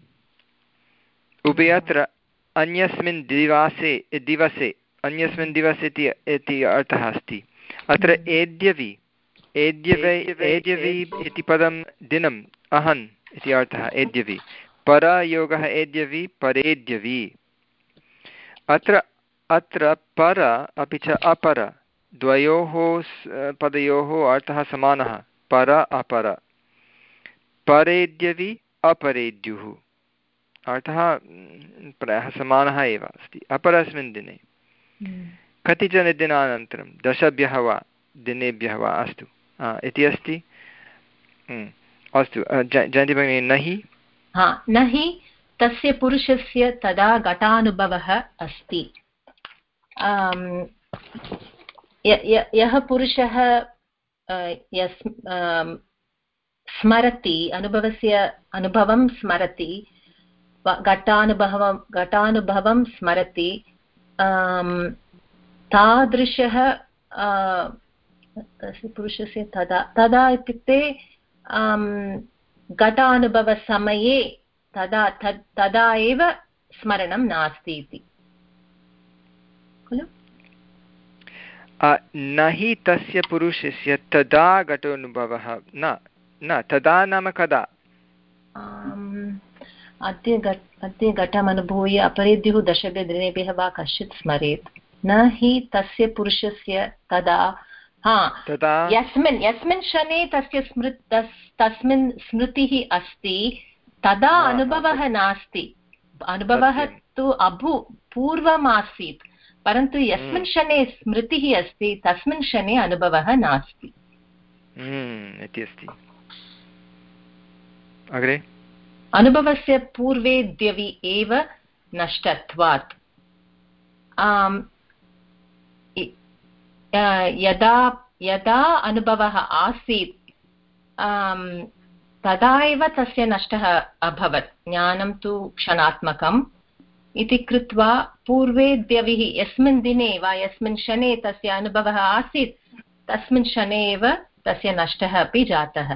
उभयत्र अन्यस्मिन् दिवसे दिवसे अन्यस्मिन् दिवसे इति अर्थः अस्ति। अत्र एद्यवि एद्यवै एद्यवि इति पदं दिनम् अहन् इति अर्थः एद्यवि, परयोगः एद्यवि परेद्यवि। अत्र अत्र पर अपि च अपर द्वयोः पदयोः अर्थः समानः, पर अपर। परेद्यवि अपरेद्युः अर्थः प्रायः समानः एव अस्ति। अपरस्मिन् दिने कतिचन दिनानन्तरं दशभ्यः वा दिनेभ्यः वा अस्तु इति अस्ति। अस्तु जयन्ती भगिनी, न हि न हि तस्य पुरुषस्य तदा घटानुभवः अस्ति। यः पुरुषः स्मरति अनुभवस्य अनुभवं स्मरति घटानुभवं घटानुभवं स्मरति तादृशः तस्य पुरुषस्य तदा तदा इत्युक्ते घटानुभवसमये तदा तदा एव स्मरणं नास्ति इति खलु। न हि तस्य पुरुषस्य तदा घटोऽनुभवः न न तदा नाम कदा? अद्य अद्य घटम् अनुभूय अपरेद्युः दशभ्यः दिनेभ्यः वा कश्चित् स्मरेत्। न हि तस्य पुरुषस्य तदा हा यस्मिन् यस्मिन् क्षणे तस्य स्मृ तस्मिन् स्मृतिः अस्ति तदा अनुभवः नास्ति। अनुभवः तु अभू पूर्वमासीत्, परन्तु यस्मिन् क्षणे स्मृतिः अस्ति तस्मिन् क्षणे अनुभवः नास्ति इति अस्ति। अग्रे अनुभवस्य पूर्वे द्यवि एव नष्टत्वात्। यदा यदा अनुभवः आसीत् तदा एव तस्य नष्टः अभवत्। ज्ञानं तु क्षणात्मकम् इति कृत्वा पूर्वे द्यविः यस्मिन् दिने वा यस्मिन् क्षणे तस्य अनुभवः आसीत् तस्मिन् क्षणे एव तस्य नष्टः अपि जातः।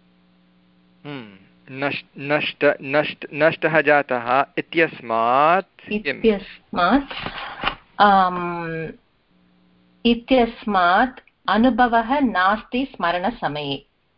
नष्ट नष्ट नष्टः जातः इत्यस्मात् इत्यस्मात् इत्यस्मात् अनुभवः नास्ति स्मरणसमये।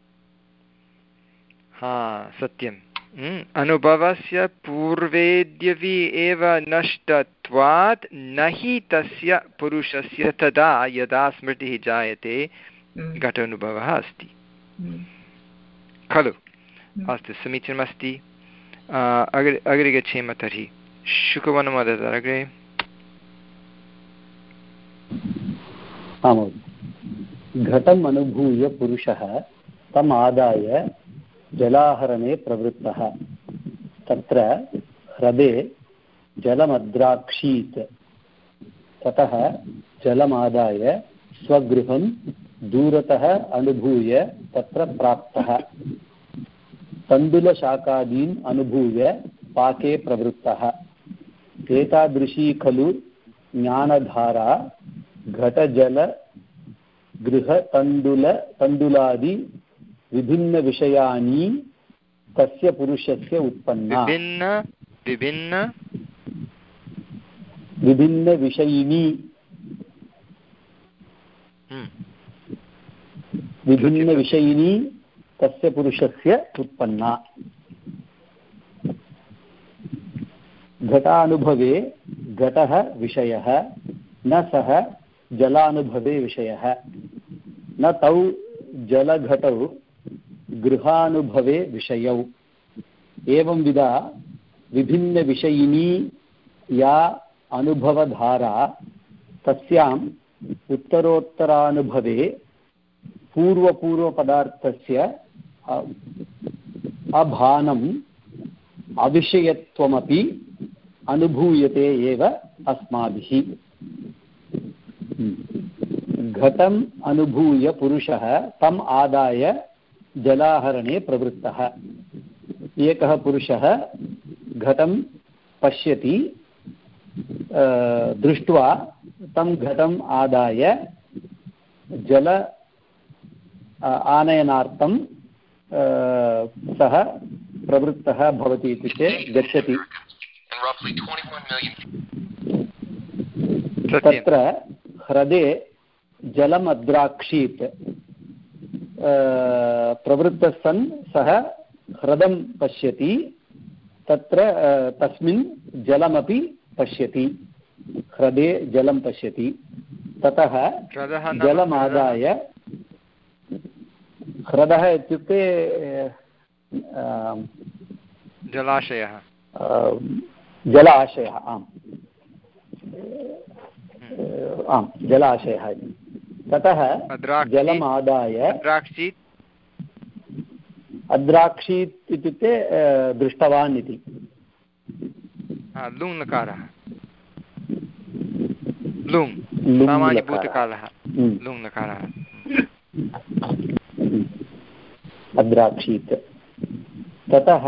हा सत्यम्। अनुभवस्य पूर्वेद्यवि एव नष्टत्वात् न हि तस्य पुरुषस्य तदा यदा स्मृतिः जायते घटानुभवः अस्ति खलु। अस्तु समीचीनमस्ति। अग्रे अग्रे गच्छेम तर्हि। शुकवनमदत अग्रे। घटम् अनुभूय पुरुषः तम् आदाय जलाहरणे प्रवृत्तः। तत्र ह्रदे जलमद्राक्षीत्। ततः जलमादाय स्वगृहं दूरतः अनुभूय तत्र प्राप्तः। तण्डुलशाकादीन् अनुभूय पाके प्रवृत्तः। एतादृशी खलु ज्ञानधारा घटजल गृहतण्डुल तण्डुलादि विभिन्नविषयानि तस्य पुरुषस्य उत्पन्ना। विभिन्न विभिन्न विभिन्नविषयिणी विभिन्नविषयिणी तस्य पुरुषस्य उत्पन्ना। घटानुभवे घटः विषयः न सः जलानुभवे विषयः। न तौ जलघटौ गृहानुभवे विषयौ। एवंविधा विभिन्नविषयिनी या अनुभवधारा तस्याम् उत्तरोत्तरानुभवे पूर्वपूर्वपदार्थस्य अभानम् अविषयत्वमपि अनुभूयते एव अस्माभिः। घटम् अनुभूय पुरुषः तम् आदाय जलाहरणे प्रवृत्तः। एकः पुरुषः घटं पश्यति, दृष्ट्वा तं घटम् आदाय जल आनयनार्थं सः प्रवृत्तः भवति इत्युक्ते गच्छति। तत्र ह्रदे जलम् अद्राक्षीत्। प्रवृत्तः सन् सः ह्रदं पश्यति, तत्र तस्मिन् जलमपि पश्यति। ह्रदे जलं पश्यति। ततः जलमादाय, ह्रदः इत्युक्ते जलाशयः, जलाशयः आम् आम् जलाशयः। ततः जलमादाय अद्राक्षीत् अद्राक्षीत् इत्युक्ते दृष्टवान् इति। लुङ् नकारः, लुङ् सामान्यभूतकालः, लुङ् नकारः। अद्राक्षीत्। ततः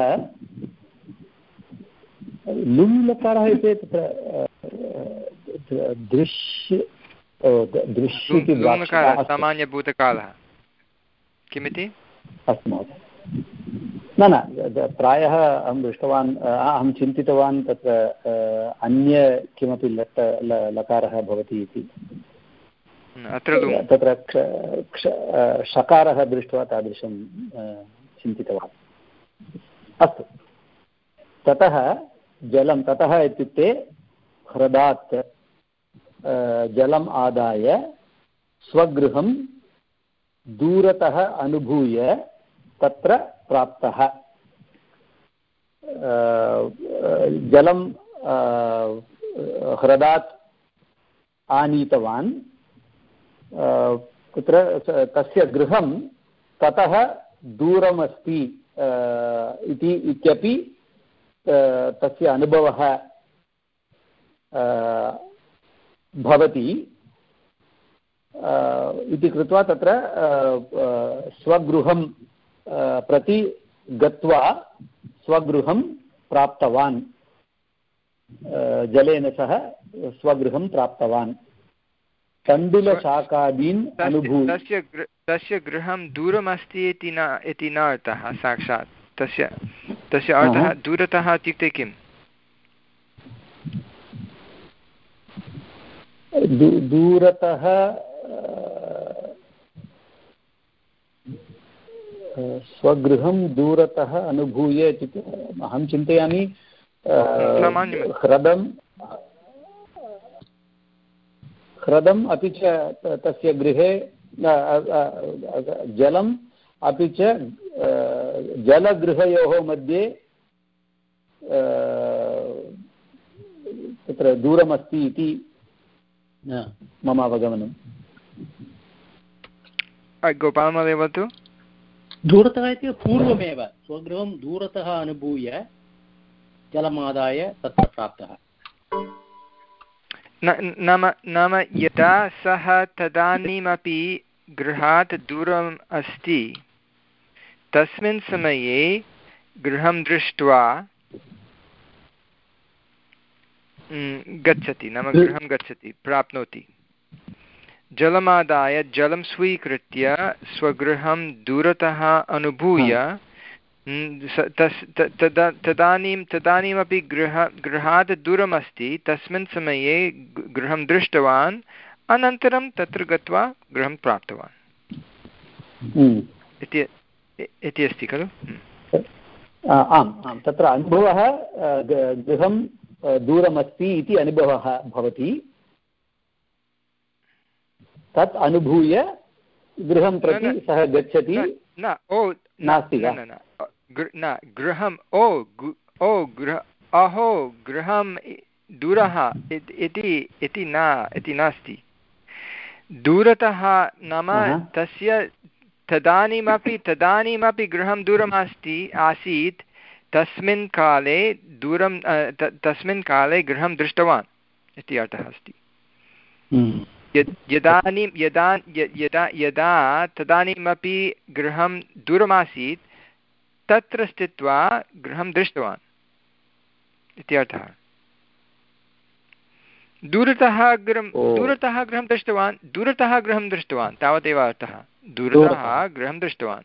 लुङ् लकारः इति तत्र दृश्य दृश्यति सामान्यभूतकालः किमिति? अस्तु महोदय। न न प्रायः अहं दृष्टवान्, अहं चिन्तितवान् तत्र अन्य किमपि लट् लकारः भवति इति। तत्र षकारः दृष्ट्वा तादृशं चिन्तितवान्। अस्तु। ततः जलं, ततः इत्युक्ते ह्रदात् जलम् आदाय स्वगृहं दूरतः अनुभूय तत्र प्राप्तः। जलं ह्रदात् आनीतवान्, कुत्र तस्य गृहं ततः दूरमस्ति इति इत्यपि तस्य अनुभवः भवति इति कृत्वा तत्र स्वगृहं प्रति गत्वा स्वगृहं प्राप्तवान्, जलेन सह स्वगृहं प्राप्तवान्। तण्डुलशाकादीन् अनुभूय तस्य तस्य गृहं दूरमस्ति इति न इति न अर्थः साक्षात्। तस्य तस्य अर्थः दूरतः इत्युक्ते किम्? दूरतः स्वगृहं दूरतः अनुभूय इत्युक्ते अहं चिन्तयामि ह्रदं ह्रदम् अपि च तस्य गृहे जलम् अपि च जलगृहयोः मध्ये तत्र दूरमस्ति इति मम अवगमनम्। गोपालमहोदय वदतु। दूरतः इति पूर्वमेव स्वगृहं दूरतः अनुभूय जलमादाय तत्र प्राप्तः। नाम नाम यदा सः तदानीमपि गृहात् दूरम् अस्ति, तस्मिन् समये गृहं दृष्ट्वा गच्छति, नाम गृहं गच्छति, प्राप्नोति। जलमादाय जलं स्वीकृत्य स्वगृहं दूरतः अनुभूय तस् तदा तदानीं तदानीमपि गृह गृहात् दूरमस्ति, तस्मिन् समये गृहं दृष्टवान्, अनन्तरं तत्र गत्वा गृहं प्राप्तवान् इति अस्ति खलु? आम् आम्, तत्र अनुभवः गृहं दूरमस्ति इति अनुभवः भवति, तत् अनुभूय गृहं प्रति सः गच्छति। न ओ नास्ति वा? न गृहम् ओ ओ गृह अहो गृहं दूरः इति इति न इति नास्ति। दूरतः नाम तस्य तदानीमपि तदानीमपि गृहं दूरमस्ति आसीत्, तस्मिन् काले दूरं तस्मिन् काले गृहं दृष्टवान् इति अर्थः अस्ति। यदानीं यदा यदा यदा तदानीमपि गृहं दूरमासीत्, तत्र स्थित्वा गृहं दृष्टवान् इति अर्थः। दूरतः गृहं दूरतः गृहं दृष्टवान् दूरतः गृहं दृष्टवान् तावदेव अर्थः। दूरतः गृहं दृष्टवान्।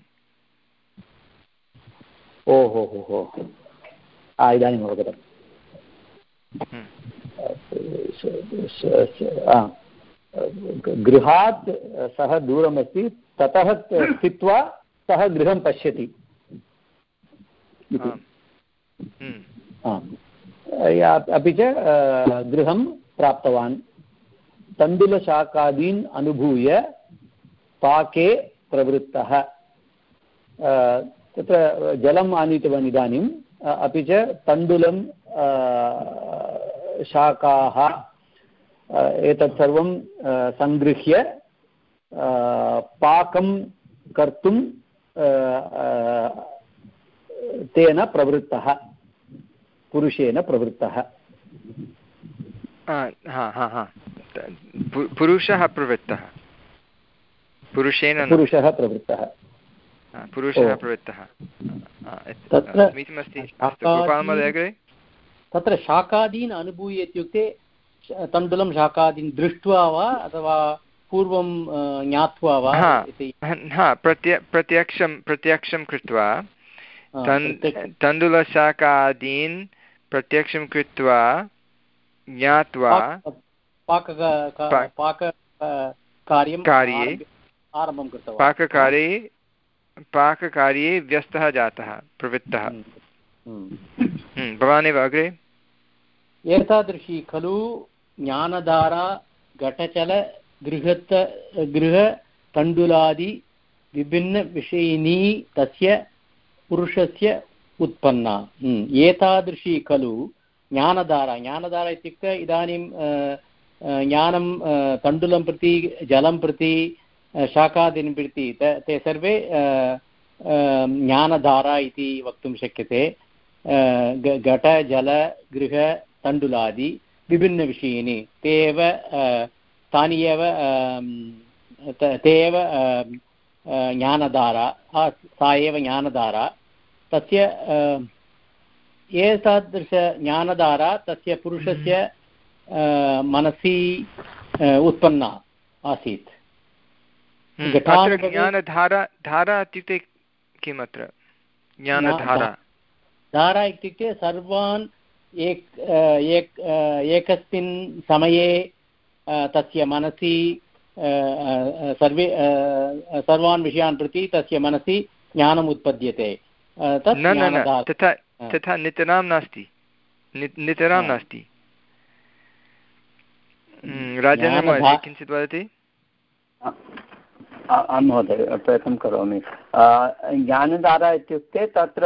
ओ हो हो हो, इदानीम् अवगतम्। गृहात् सः दूरमस्ति, ततः स्थित्वा सः गृहं पश्यति। अपि च गृहं प्राप्तवान्। तण्डुलशाकादीन् अनुभूय पाके प्रवृत्तः। तत्र जलम् आनीतवान् इदानीम्, अपि च तण्डुलं शाकाः एतत् सर्वं सङ्गृह्य पाकं कर्तुं तेन प्रवृत्तः, पुरुषेण प्रवृत्तः। पुरुषः प्रवृत्तः, पुरुषेण पुरुषः प्रवृत्तः पुरुषः प्रवृत्तः। तत्र शाकादीन् अनुभूय इत्युक्ते तण्डुलं शाकादीन् दृष्ट्वा वा अथवा पूर्वं ज्ञात्वा वा? हा, प्रत्य प्रत्यक्षं प्रत्यक्षं कृत्वा तण्डुलशाकादीन् प्रत्यक्षं कृत्वा ज्ञात्वा पाककार्ये पाककार्ये पाककार्ये व्यस्तः जातः, प्रवृत्तः। भवानेव अग्रे। एतादृशी खलु ज्ञानधारा घटचल गृहत गृहतण्डुलादि विभिन्नविषयिनी तस्य पुरुषस्य उत्पन्ना। एतादृशी खलु ज्ञानधारा। ज्ञानधारा इत्युक्ते इदानीं ज्ञानं तण्डुलं प्रति जलं प्रति शाकादीन् प्रति ते सर्वे ज्ञानधारा इति वक्तुं शक्यते। घट जल गृह तण्डुलादि विभिन्नविषयिनी ते एव तानि एव ते एव ज्ञानधारा, सा एव ज्ञानधारा। तस्य एतादृशज्ञानधारा तस्य पुरुषस्य मनसि उत्पन्ना आसीत्। ज्ञानधारा धारा इत्युक्ते किम् अत्र? ज्ञानधारा धारा इत्युक्ते सर्वान् एक एक एकस्मिन् समये तस्य मनसि सर्वे सर्वान् विषयान् प्रति तस्य मनसि ज्ञानम् उत्पद्यते। तथा तथा नितरां नास्ति, नितरां नास्ति। राजेन्द्र किञ्चित् वदति? आं महोदय, प्रयत्नं करोमि। ज्ञानधारा इत्युक्ते तत्र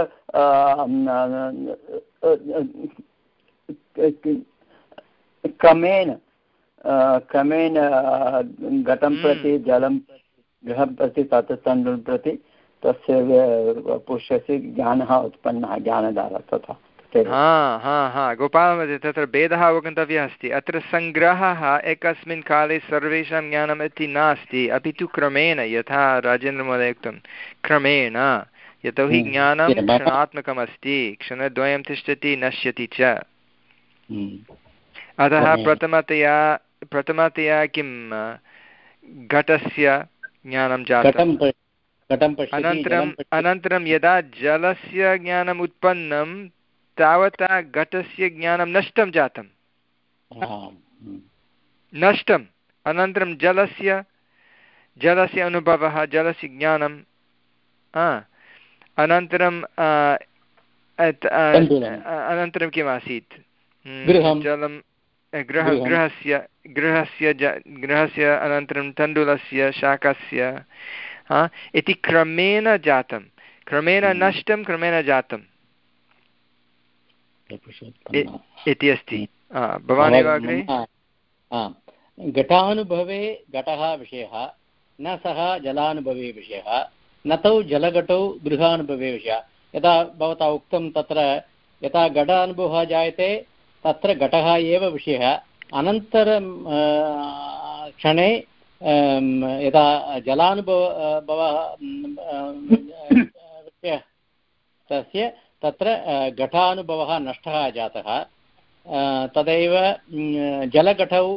क्रमेण क्रमेण घटं प्रति जलं गृहं प्रति तत् तण्डुलं प्रति तस्य पुरुषस्य ज्ञानः उत्पन्नः, ज्ञानधारा तथा। हा हा हा गोपालमहोदय, तत्र भेदः अवगन्तव्यः अस्ति। अत्र सङ्ग्रहः एकस्मिन् काले सर्वेषां ज्ञानम् इति नास्ति, अपि तु क्रमेण, यथा राजेन्द्रमहोदय उक्तं क्रमेण, यतोहि ज्ञानं क्षणात्मकम् अस्ति, क्षणद्वयं तिष्ठति नश्यति च। अतः प्रथमतया प्रथमतया किं घटस्य ज्ञानं जातम्, अनन्तरम् अनन्तरं यदा जलस्य ज्ञानम् उत्पन्नं तावता घटस्य ज्ञानं नष्टं जातं, नष्टम्। अनन्तरं जलस्य जलस्य अनुभवः, जलस्य ज्ञानम्, अनन्तरं अनन्तरं किम् आसीत्? जलं गृह गृहस्य गृहस्य गृहस्य अनन्तरं तण्डुलस्य शाकस्य इति क्रमेण जातं, क्रमेण नष्टं, क्रमेण जातम् इति अस्ति। भवानेव अग्रे। घटानुभवे घटः विषयः, न सः जलानुभवे विषयः, न तौ जलघटौ गृहानुभवे विषयः। यथा भवता उक्तं, तत्र यथा घटानुभवः जायते तत्र घटः एव विषयः, अनन्तरं क्षणे यदा जलानुभवः तस्य तत्र घटानुभवः नष्टः जातः। तदैव जलघटौ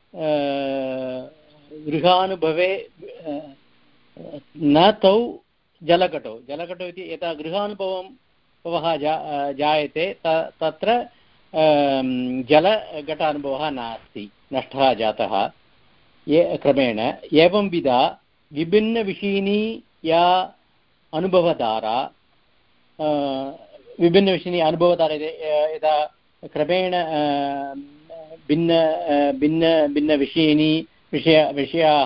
गृहानुभवे न तौ जलघटौ जलघटौ इति यथा गृहानुभवं भवः जायते तत्र जलघटानुभवः नास्ति, नष्टः जातः ये क्रमेण। एवंविधा विभिन्नविषयिनी या अनुभवधारा, विभिन्नविषयिनी अनुभवधारा यदा क्रमेण भिन्न भिन्न भिन्नविषयिनी विषय विषयाः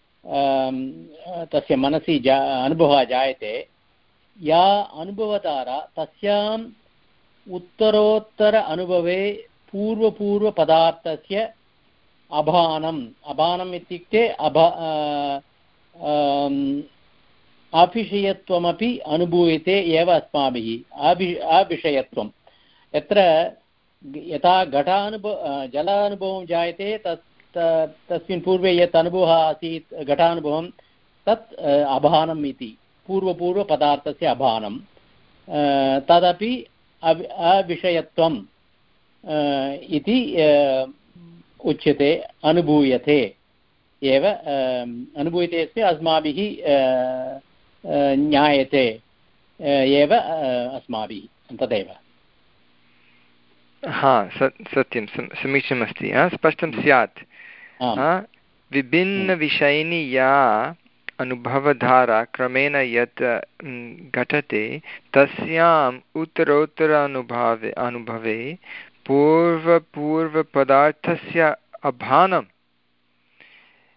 तस्य मनसि जा अनुभवः जायते, या अनुभवधारा तस्याम् उत्तरोत्तर अनुभवे पूर्वपूर्वपदार्थस्य अभानम् अभानम् इत्युक्ते अभ अविषयत्वमपि अनुभूयते एव अस्माभिः। अभि अविषयत्वं यत्र यथा घटानुभव जलानुभवं जायते तत् तस्मिन् पूर्वे यत् अनुभवः आसीत् घटानुभवं तत् अभानम् इति, पूर्वपूर्वपदार्थस्य अभानं, तदपि अविषयत्वम् इति उच्यते, अनुभूयते एव, अनुभूयते इति अस्माभिः ज्ञायते एव अस्माभिः, तदेव। हा सत्यं, समीचीनमस्ति, स्पष्टं स्यात्। विभिन्नविषयिनी या अनुभवधारा क्रमेण यत् घटते तस्याम् उत्तरोत्तर अनुभवे अनुभवे पूर्वपूर्वपदार्थस्य अभानं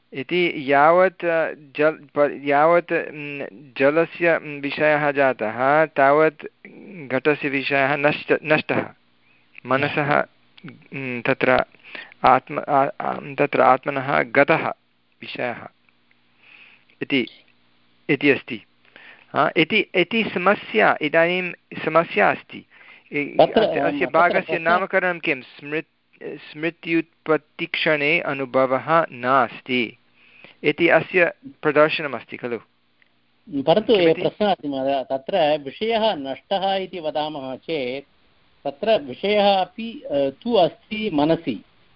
इति यावत् जल यावत् जलस्य विषयः जातः तावत् घटस्य विषयः नष्ट नष्टः मनसः तत्र आत्म तत्र आत्मनः गतः विषयः इति इति अस्ति इति इति समस्या इदानीं समस्या अस्ति अस्य भागस्य नामकरणं किं स्मृत् स्मृत्युत्पत्तिक्षणे अनुभवः नास्ति इति अस्य प्रदर्शनमस्ति खलु परन्तु प्रश्नः अस्ति महोदय तत्र विषयः नष्टः इति वदामः चेत् तत्र विषयः अपि तु अस्ति मनसि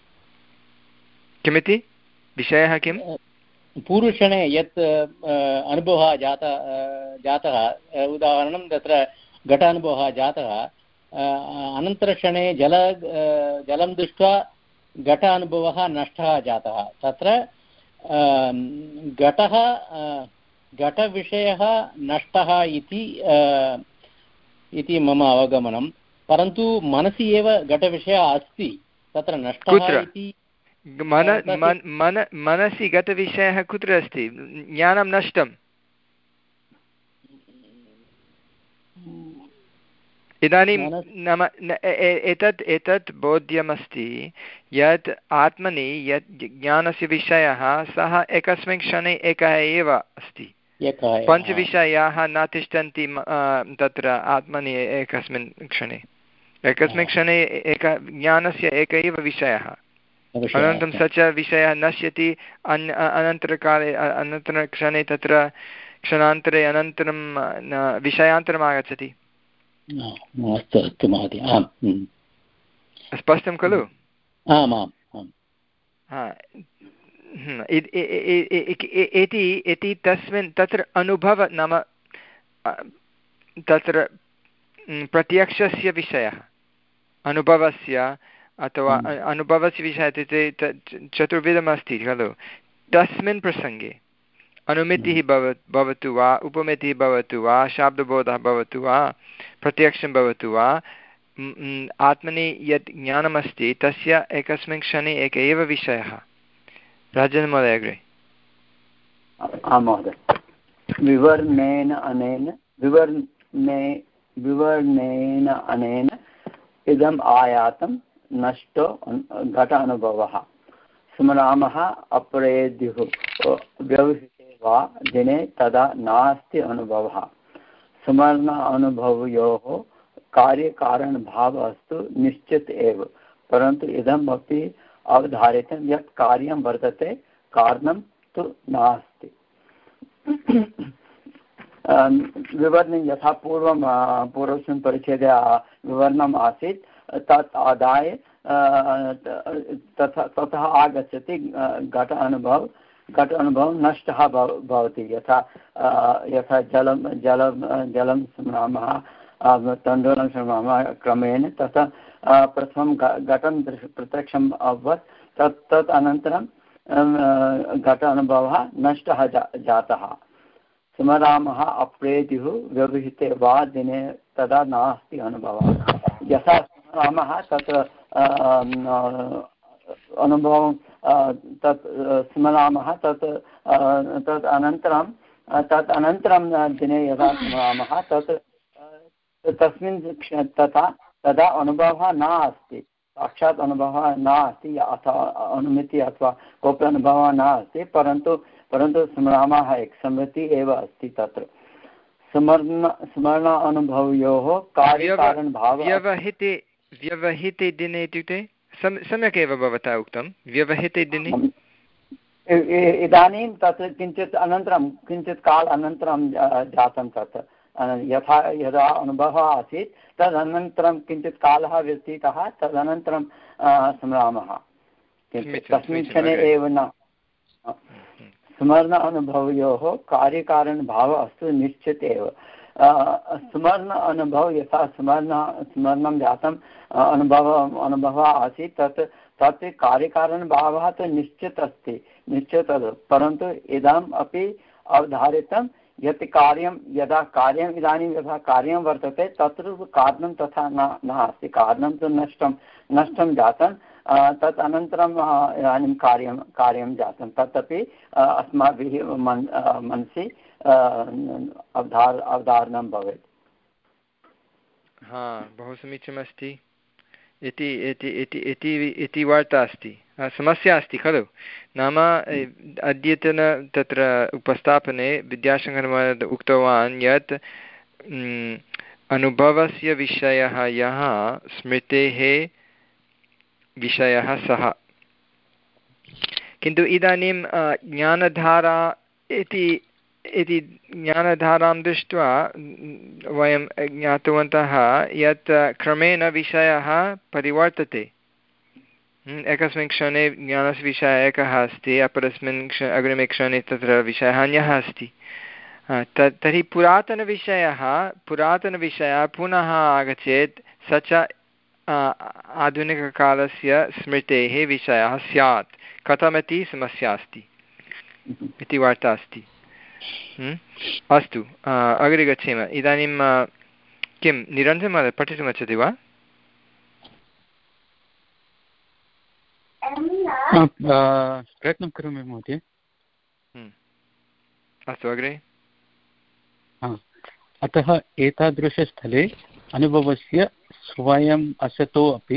किमिति विषयः किं पूर्वक्षणे यत् अनुभवः जातः जातः उदाहरणं तत्र घट अनुभवः जातः अनन्तरक्षणे जल जलं दृष्ट्वा घट अनुभवः नष्टः जातः तत्र घटः घटविषयः नष्टः इति इति मम अवगमनं परन्तु मनसि एव घटविषयः अस्ति तत्र नष्टः इति मन मन मनसि घटविषयः कुत्र अस्ति ज्ञानं नष्टम् इदानीं नाम एतत् एतत् बोध्यमस्ति यत् आत्मनि यत् ज्ञानस्य विषयः सः एकस्मिन् क्षणे एकः एव अस्ति पञ्चविषयाः न तिष्ठन्ति तत्र आत्मनि एकस्मिन् क्षणे एकस्मिन् क्षणे एक ज्ञानस्य एक एव विषयः अनन्तरं स च विषयः नश्यति अन् अनन्तरकाले अनन्तरक्षणे तत्र क्षणान्तरे अनन्तरं विषयान्तरम् आगच्छति अस्तु अस्तु महोदय आम् स्पष्टं खलु आम् आम् इति इति तस्मिन् तत्र अनुभव नाम तत्र प्रत्यक्षस्य विषयः अनुभवस्य अथवा अनुभवस्य विषयः इत्युक्ते चतुर्विधमस्ति खलु तस्मिन् प्रसङ्गे अनुमितिः भव भवतु वा उपमितिः भवतु वा शाब्दबोधः भवतु वा प्रत्यक्षं भवतु वा आत्मनि यत् ज्ञानमस्ति तस्य एकस्मिन् क्षणे एक एव विषयः राजन् महोदय अग्रे आं महोदय विवर्णेन अनेन विवर्णे विवर्णेन अनेन इदम् आयातं नष्टो घट अनुभवः स्मरामः अप्रेद्युः व्यवहिते वा दिने तदा नास्ति अनुभवः स्मरण अनुभवयोः कार्यकारणभावः अस्तु निश्चित एव परन्तु इदम् अपि अवधारितं यत् कार्यं वर्तते कारणं तु नास्ति विवरणं यथा पूर्वं पूर्वस्मिन् परिच्छेदे विवरणम् आसीत् तत् आदाय तथा ततः आगच्छति घट अनुभव घट अनुभवः नष्टः भवति यथा यथा जलं जलं जलं स्मरामः तण्डुलं स्मरामः क्रमेण तथा प्रथमं घटं प्रत्यक्षम् अभवत् तत् तत् अनन्तरं घट अनुभवः नष्टः जातः स्मरामः अप्रेद्युः व्यवहिते वा दिने तदा नास्ति अनुभवः यथा स्मरामः तत्र अनुभवं तत् स्मरामः तत् तत् अनन्तरं तत् अनन्तरं दिने यदा स्मरामः तत् तस्मिन् तथा तदा अनुभवः नास्ति साक्षात् अनुभवः नास्ति अथवा अनुमितिः अथवा कोऽपि अनुभवः नास्ति परन्तु परन्तु स्मरामः एक स्मृति एव अस्ति तत्र स्मरण स्मरण अनुभवयोः कार्यकारणभावः व्यवहिते व्यवहिते दिने इत्युक्ते सम्यक् एव भवता उक्तं व्यवहिते दिने इदानीं तत् किञ्चित् अनन्तरं किञ्चित् काल अनन्तरं जातं तत् यथा यदा अनुभवः आसीत् तदनन्तरं किञ्चित् कालः व्यतीतः तदनन्तरं स्मरामः तस्मिन् क्षणे एव न स्मरण अनुभवयोः कार्यकारणभावः अस्तु निश्चित एव स्मरण अनुभव यथा स्मरण स्मरणं जातम् अनुभवः अनुभवः आसीत् तत् तत् कार्यकारणभावः तु निश्चित अस्ति निश्चित परन्तु इदम् अपि अवधारितं यत् कार्यं यदा कार्यम् इदानीं यथा कार्यं वर्तते तत्र कारणं तथा न नास्ति कारणं तु नष्टं नष्टं जातं तत् अनन्तरम् इदानीं कार्यं कार्यं जातं तदपि अस्माभिः मन मनसि अवधार अवधारणं भवेत्। हा, बहु समीचीनमस्ति इति इति इति इति इति वार्ता अस्ति, समस्या अस्ति खलु। नाम अद्यतन तत्र उपस्थापने विद्याशङ्करमहोदय उक्तवान् यत् अनुभवस्य विषयः यः स्मृतेः विषयः सः, किन्तु इदानीं ज्ञानधारा इति इति ज्ञानधारां दृष्ट्वा वयं ज्ञातवन्तः यत् क्रमेण विषयः परिवर्तते। एकस्मिन् क्षणे ज्ञानस्य विषयः एकः अस्ति, अपरस्मिन् क्ष अग्रिमे क्षणे तत्र विषयः अन्यः अस्ति। तत् तर्हि पुरातनविषयः पुरातनविषयः पुनः आगच्छेत् स च आधुनिककालस्य स्मृतेः विषयः स्यात्, कथमिति समस्या अस्ति इति वार्ता अस्ति। अस्तु, अग्रे गच्छेम। इदानीं किं निरञ्जनमहोदय पठितुमिच्छति वा? प्रयत्नं करोमि महोदय। अस्तु, अग्रे। अतः एतादृशस्थले अनुभवस्य स्वयम् असतो अपि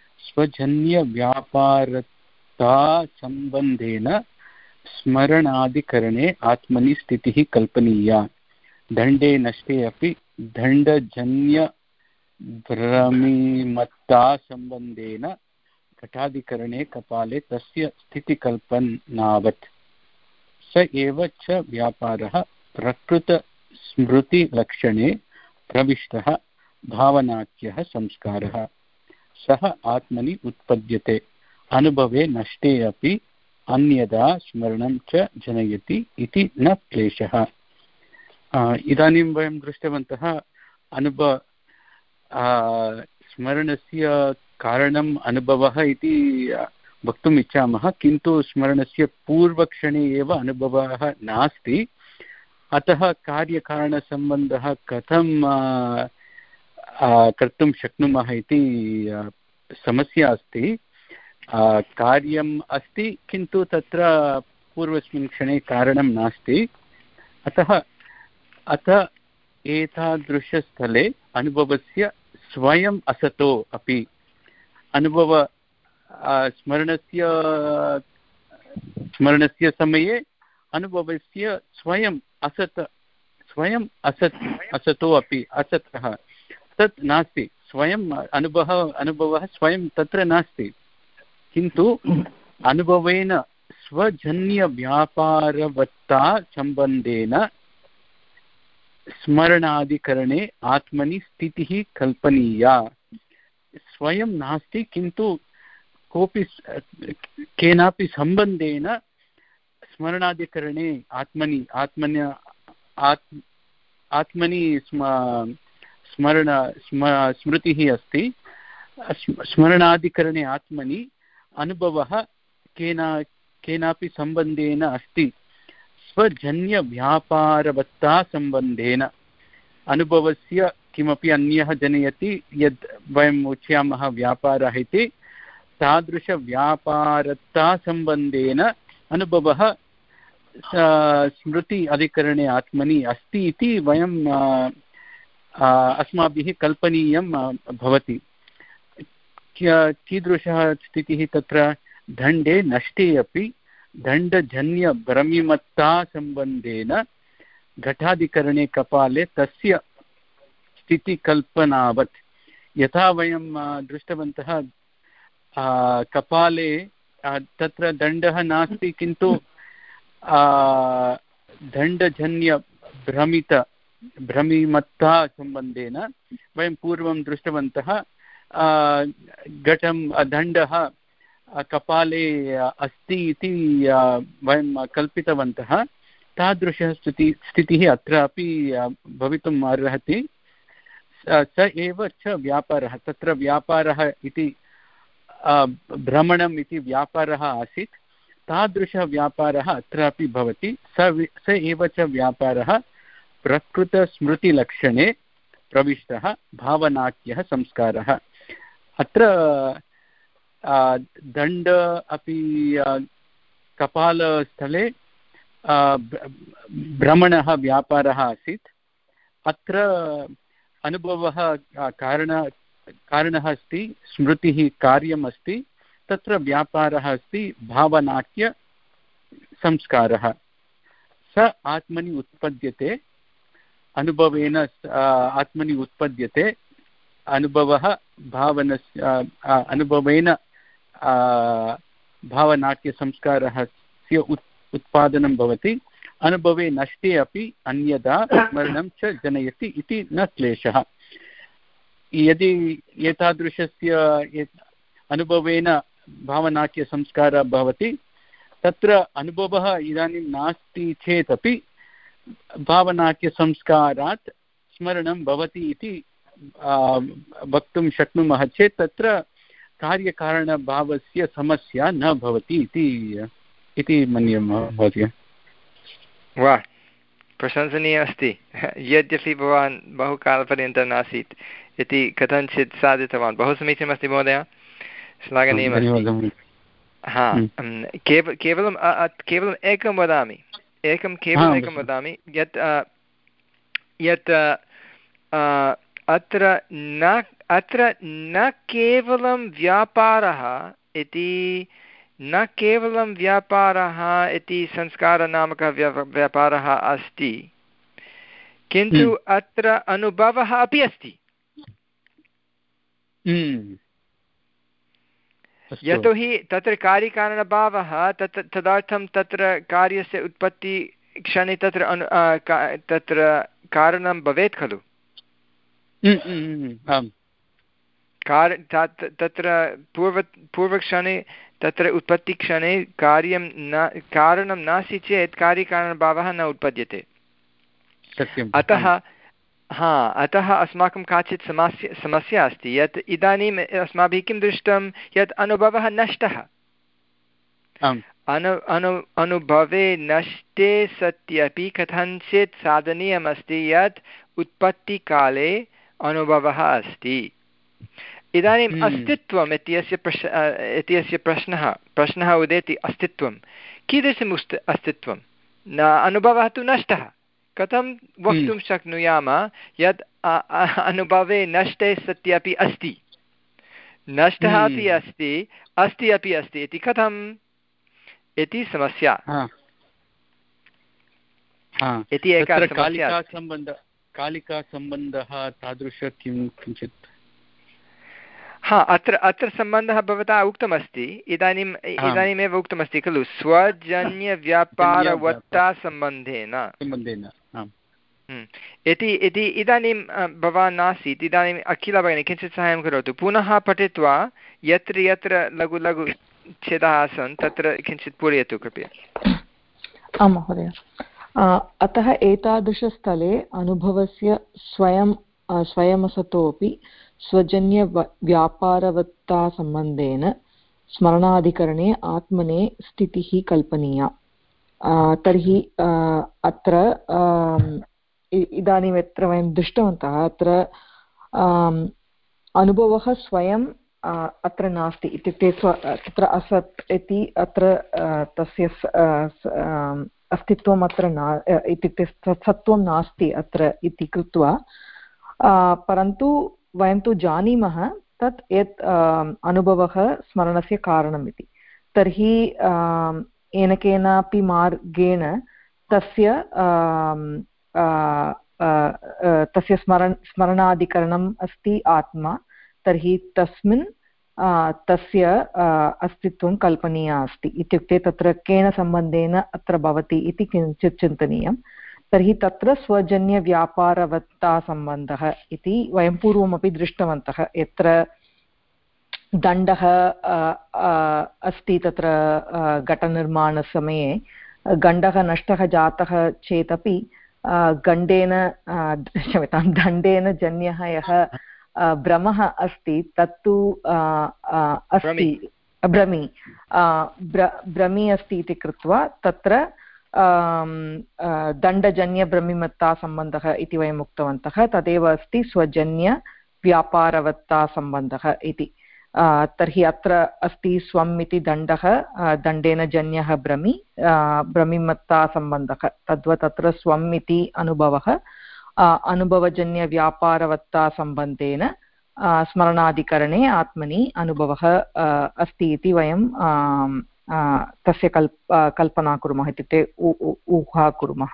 स्वजन्यव्यापारतासम्बन्धेन स्मरणादिकरणे आत्मनि स्थितिः कल्पनीया। दण्डे नष्टे अपि दण्डजन्यभ्रमिमत्तासम्बन्धेन घटादिकरणे कपाले तस्य स्थितिकल्पनावत्। स एव च व्यापारः प्रकृतस्मृतिलक्षणे प्रविष्टः भावनाख्यः संस्कारः। सः आत्मनि उत्पद्यते, अनुभवे नष्टे अपि अन्यदा स्मरणं च जनयति इति न क्लेशः। इदानीं वयं दृष्टवन्तः अनुभव स्मरणस्य कारणम् अनुभवः इति वक्तुम् इच्छामः, किन्तु स्मरणस्य पूर्वक्षणे एव अनुभवः नास्ति। अतः कार्यकारणसम्बन्धः कथं कर्तुं शक्नुमः इति समस्या अस्ति। कार्यम् अस्ति किन्तु तत्र पूर्वस्मिन् क्षणे कारणं नास्ति। अतः अतः एतादृशस्थले अनुभवस्य स्वयम् असतो अपि अनुभव स्मरणस्य स्मरणस्य समये अनुभवस्य स्वयम् असत् स्वयम् असत् असतो अपि असतः तत् नास्ति। स्वयम् अनुभवः अनुभवः स्वयं तत्र नास्ति, किन्तु अनुभवेन स्वजन्यव्यापारवत्ता सम्बन्धेन स्मरणादिकरणे आत्मनि स्थितिः कल्पनीया। स्वयं नास्ति, किन्तु कोऽपि केनापि सम्बन्धेन स्मरणादिकरणे आत्मनि आत्मन्य आत्म आत्मनि स्म स्मरण स्म स्मृतिः अस्ति। स्मरणादिकरणे आत्मनि अनुभवः केन केनापि सम्बन्धेन अस्ति। स्वजन्यव्यापारवत्ता सम्बन्धेन अनुभवस्य किमपि अन्यः जनयति यद् वयम् उच्यामः व्यापारः इति, तादृशव्यापारत्तासम्बन्धेन अनुभवः स्मृति अधिकरणे आत्मनि अस्ति इति वयं अस्माभिः कल्पनीयं भवति। कीदृशः स्थितिः तत्र? दण्डे नष्टे अपि दण्डजन्यभ्रमिमत्तासम्बन्धेन घटादिकरणे कपाले तस्य स्थितिकल्पनावत्। यथा वयं दृष्टवन्तः कपाले तत्र दण्डः नास्ति, किन्तु दण्डजन्यभ्रमित भ्रमिमत्ता सम्बन्धेन वयं पूर्वं दृष्टवन्तः घटं दण्डः कपाले अस्ति इति वयं कल्पितवन्तः। तादृशः स्थिति स्थितिः अत्रापि भवितुम् अर्हति। स एव च व्यापारः। तत्र व्यापारः इति भ्रमणम् इति व्यापारः आसीत्, तादृशः व्यापारः अत्रापि भवति। स स एव च व्यापारः प्रकृतस्मृतिलक्षणे प्रविष्टः भावनाख्यः संस्कारः। अत्र दण्ड अपि कपालस्थले भ्रमणः व्यापारः आसीत्। अत्र अनुभवः कारण कारणः अस्ति, स्मृतिः कार्यम् अस्ति, तत्र व्यापारः अस्ति भावनाट्यसंस्कारः। स आत्मनि उत्पद्यते, अनुभवेन आत्मनि उत्पद्यते, अनुभवः भावनस्य अनुभवेन भावनाट्यसंस्कारः उत्पादनं भवति, अनुभवे नष्टे अपि अन्यदा स्मरणं च जनयति इति न क्लेशः। यदि एतादृशस्य अनुभवेन भावनाट्यसंस्कारः भवति, तत्र अनुभवः इदानीं नास्ति चेदपि भावनाट्यसंस्कारात् स्मरणं भवति इति वक्तुं शक्नुमः चेत् तत्र कार्यकारणभावस्य समस्या न भवति इति मन्ये महोदय। वा, प्रशंसनीय अस्ति। यद्यपि भवान् बहुकालपर्यन्तं नासीत् इति कथञ्चित् साधितवान्, बहु समीचीनमस्ति महोदय, श्लाघनीयमस्ति। हा, केव केवलं केवलम् एकं वदामि एकं केवलम् एकं वदामि यत् यत् अत्र न अत्र न केवलं व्यापारः इति न केवलं व्यापारः इति संस्कारनामकः व्यापारः अस्ति, किन्तु अत्र अनुभवः अपि अस्ति। यतोहि तत्र कार्यकारणभावः तत् तदर्थं तत्र कार्यस्य उत्पत्तिक्षणे तत्र अनु तत्र कारणं भवेत् खलु। तत्र पूर्व पूर्वक्षणे तत्र उत्पत्तिक्षणे कार्यं न कारणं नास्ति चेत् कार्यकारणभावः न उत्पद्यते। अतः हा अतः अस्माकं काचित् समस्या समस्या अस्ति यत् इदानीम् अस्माभिः किं दृष्टं यत् अनुभवः नष्टः। अनु अनु अनुभवे नष्टे सत्यपि कथञ्चित् साधनीयमस्ति यत् उत्पत्तिकाले अनुभवः अस्ति। इदानीम् अस्तित्वम् इत्यस्य प्रश् इत्यस्य प्रश्नः प्रश्नः उदेति। अस्तित्वं कीदृशम् अस्तित्वं? न अनुभवः तु नष्टः। कथं वक्तुं शक्नुयामः यत् अनुभवे नष्टे सत्यपि अस्ति, नष्टः अपि अस्ति, अस्ति अपि अस्ति इति कथम् इति समस्या इति एका समस्या। कालिकासम्बन्धः तादृश किं किञ्चित् हा अत्र अत्र सम्बन्धः भवता उक्तमस्ति। इदानीम् इदानीमेव उक्तमस्ति खलु, स्वजन्यव्यापारवत्ता सम्बन्धेन इति इति इदानीं भवान् नासीत्। इदानीम् अखिला भगिनी किञ्चित् साहाय्यं करोतु, पुनः पठित्वा यत्र यत्र लघु लघु छेदाः आसन् तत्र किञ्चित् पूरयतु कृपया। आं महोदय। अतः एतादृशस्थले अनुभवस्य स्वयं स्वयमसतोऽपि स्वजन्यव्यापारवत्तासम्बन्धेन स्मरणाधिकरणे आत्मने स्थितिः कल्पनीया। तर्हि अत्र इदानीं यत्र वयं दृष्टवन्तः अत्र अनुभवः स्वयं अत्र नास्ति, इत्युक्ते स्व तत्र असत् इति अत्र तस्य अस्तित्वम् अत्र न, इत्युक्ते सत्त्वं नास्ति अत्र इति कृत्वा, परन्तु वयं तु जानीमः तत् यत् अनुभवः स्मरणस्य कारणम् इति। तर्हि येन केनापि मार्गेण तस्य तस्य स्मरण स्मरणाधिकरणम् अस्ति आत्मा, तर्हि तस्मिन् तस्य अस्तित्वं कल्पनीया अस्ति। इत्युक्ते तत्र केन सम्बन्धेन अत्र भवति इति किञ्चित् चिन्तनीयं। तर्हि तत्र स्वजन्यव्यापारवत्तासम्बन्धः इति वयं पूर्वमपि दृष्टवन्तः, यत्र दण्डः अस्ति तत्र घटनिर्माणसमये गण्डः नष्टः जातः चेदपि गण्डेन क्षम्यतां दण्डेन जन्यः यः भ्रमः अस्ति तत्तु अस्ति, भ्रमी भ्रमी अस्ति इति कृत्वा तत्र दण्डजन्यभ्रमिमत्तासम्बन्धः इति वयम् उक्तवन्तः। तदेव अस्ति स्वजन्यव्यापारवत्तासम्बन्धः इति। तर्हि अत्र अस्ति स्वम् इति दण्डः, दण्डेन जन्यः भ्रमि, भ्रमिमत्तासम्बन्धः, तद्वत् अत्र स्वम् इति अनुभवः अनुभवजन्यव्यापारवत्तासम्बन्धेन स्मरणाधिकरणे आत्मनि अनुभवः अस्ति इति वयं तस्य कल्प कल्पना कुर्मः, इत्युक्ते ऊहा कुर्मः।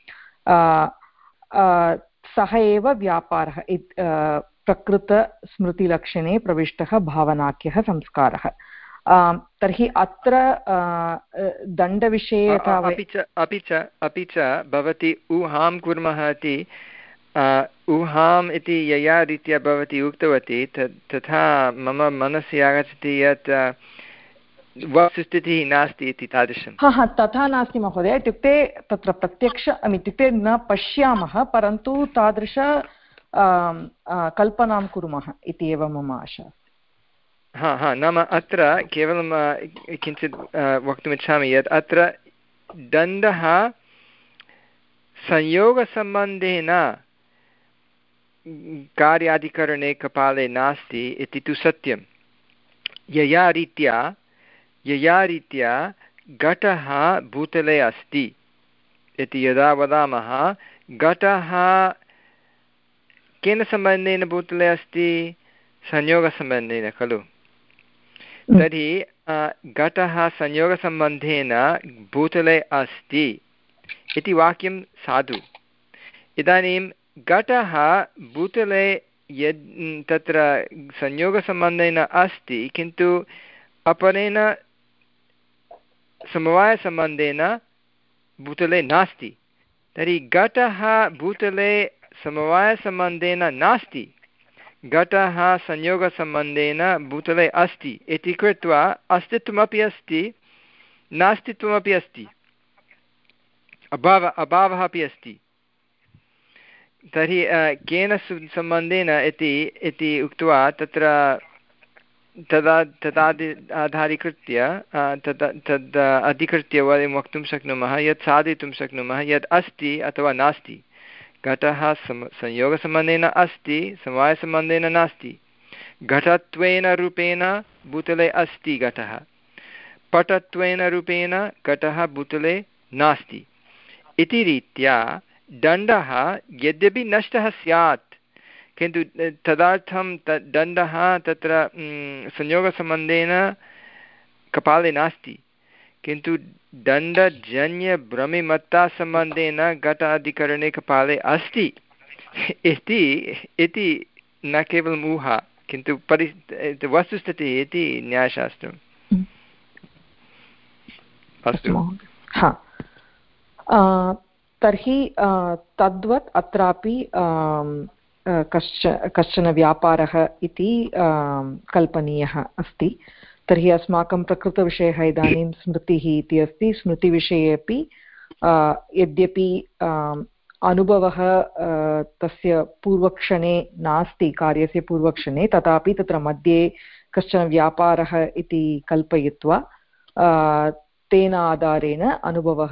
सः एव व्यापारः प्रकृतस्मृतिलक्षणे प्रविष्टः भावनाख्यः संस्कारः। तर्हि अत्र दण्डविषये अपि च अपि च अपि च भवती ऊहां कुर्मः इति ऊहाम् इति यया रीत्या भवती उक्तवती तथा मम मनसि आगच्छति यत् वस्तुस्थितिः नास्ति इति तादृशं। हा हा तथा नास्ति महोदय, इत्युक्ते तत्र प्रत्यक्ष इत्युक्ते न पश्यामः परन्तु तादृश कल्पनां कुर्मः इति एव मम आशा। हा हा नाम अत्र केवलं किञ्चित् वक्तुमिच्छामि यत् अत्र दण्डः संयोगसम्बन्धेन कार्याधिकरणे कपाले नास्ति इति तु सत्यं। यया रीत्या यया रीत्या घटः भूतले अस्ति इति यदा वदामः, घटः केन सम्बन्धेन भूतले अस्ति? संयोगसम्बन्धेन खलु। तर्हि घटः संयोगसम्बन्धेन भूतले अस्ति इति वाक्यं साधु। इदानीं घटः भूतले यद् तत्र संयोगसम्बन्धेन अस्ति किन्तु अपरेण समवायसम्बन्धेन भूतले नास्ति, तर्हि घटः भूतले समवायसम्बन्धेन नास्ति, घटः संयोगसम्बन्धेन भूतले अस्ति इति कृत्वा अस्तित्वमपि अस्ति नास्तित्वमपि अस्ति, अभाव अभावः अपि अस्ति। तर्हि केन सम्बन्धेन इति इति उक्त्वा तत्र तदा तदादि आधारीकृत्य तद् तद् अधिकृत्य वयं वक्तुं शक्नुमः यत् साधयितुं शक्नुमः यत् अस्ति अथवा नास्ति। घटः सम संयोगसम्बन्धेन अस्ति, समवायसम्बन्धेन नास्ति। घटत्वेन रूपेण भूतले अस्ति घटः, पटत्वेन रूपेण घटः भूतले नास्ति इति रीत्या दण्डः यद्यपि नष्टः स्यात् किन्तु तदर्थं तद् दण्डः तत्र संयोगसम्बन्धेन कपाले नास्ति, किन्तु दण्डजन्यभ्रमिमत्तासम्बन्धेन घटाधिकरणे कपाले अस्ति इति इति न केवलम् ऊहा किन्तु परि वस्तुस्थितिः इति न्यायशास्त्रम्। अस्तु, तर्हि तद्वत् अत्रापि कश्च कश्चन व्यापारः इति कल्पनीयः अस्ति। तर्हि अस्माकं प्रकृतविषयः इदानीं स्मृतिः इति अस्ति। स्मृतिविषये अपि यद्यपि अनुभवः तस्य पूर्वक्षणे नास्ति, कार्यस्य पूर्वक्षणे, तथापि तत्र मध्ये कश्चन व्यापारः इति कल्पयित्वा तेन आधारेण अनुभवः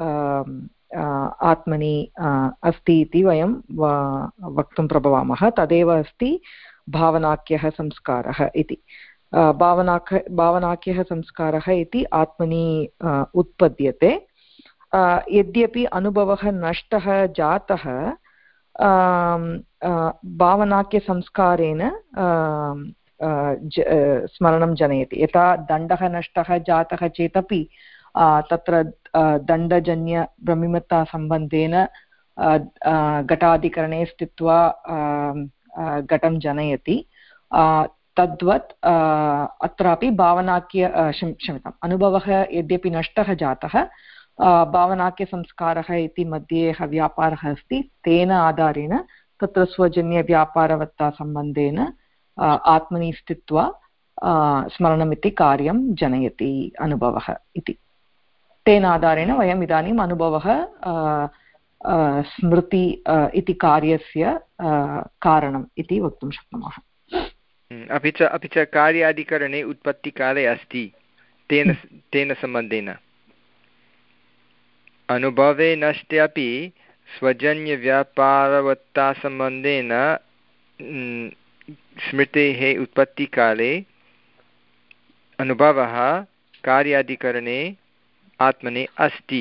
आत्मनि अस्ति इति वयं वक्तुं प्रभवामः। तदेव अस्ति भावनाख्यः संस्कारः इति। भावनाख् भावनाख्यः संस्कारः इति आत्मनि उत्पद्यते। यद्यपि अनुभवः नष्टः जातः भावनाख्यसंस्कारेण स्मरणं जनयति। यथा दण्डः नष्टः जातः चेदपि तत्र दण्डजन्यभ्रमिमत्तासम्बन्धेन घटाधिकरणे स्थित्वा घटं जनयति। तद्वत् अत्रापि भावनाख्य क्षम्यताम् अनुभवः यद्यपि नष्टः जातः, भावनाख्यसंस्कारः इति मध्ये व्यापारः अस्ति, तेन आधारेण तत्र स्वजन्यव्यापारवत्तासम्बन्धेन आत्मनि स्थित्वा स्मरणमिति कार्यं जनयति अनुभवः इति। तेन आधारेण वयम् इदानीम् अनुभवः स्मृति इति कार्यस्य कारणम् इति वक्तुं शक्नुमः। अपि च अपि च कार्याधिकरणे उत्पत्तिकाले अस्ति तेन तेन सम्बन्धेन। अनुभवे नष्टे अपि स्वजन्यव्यापारवत्तासम्बन्धेन स्मृतेः उत्पत्तिकाले अनुभवः कार्यादिकरणे आत्मनि अस्ति,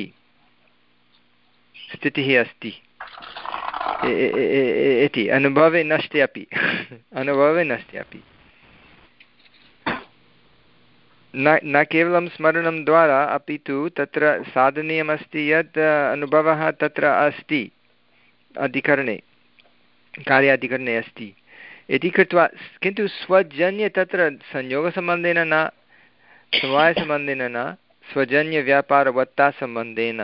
स्थितिः अस्ति इति अनुभवे नष्टे अपि अनुभवे नष्टे अपि न न केवलं स्मरणं द्वारा अपि तु तत्र साधनीयमस्ति यत् अनुभवः तत्र अस्ति, अधिकरणे कार्याधिकरणे अस्ति इति कृत्वा, किन्तु स्वजन्य तत्र संयोगसम्बन्धेन न, समवायसम्बन्धेन न, स्वजन्यव्यापारवत्तासम्बन्धेन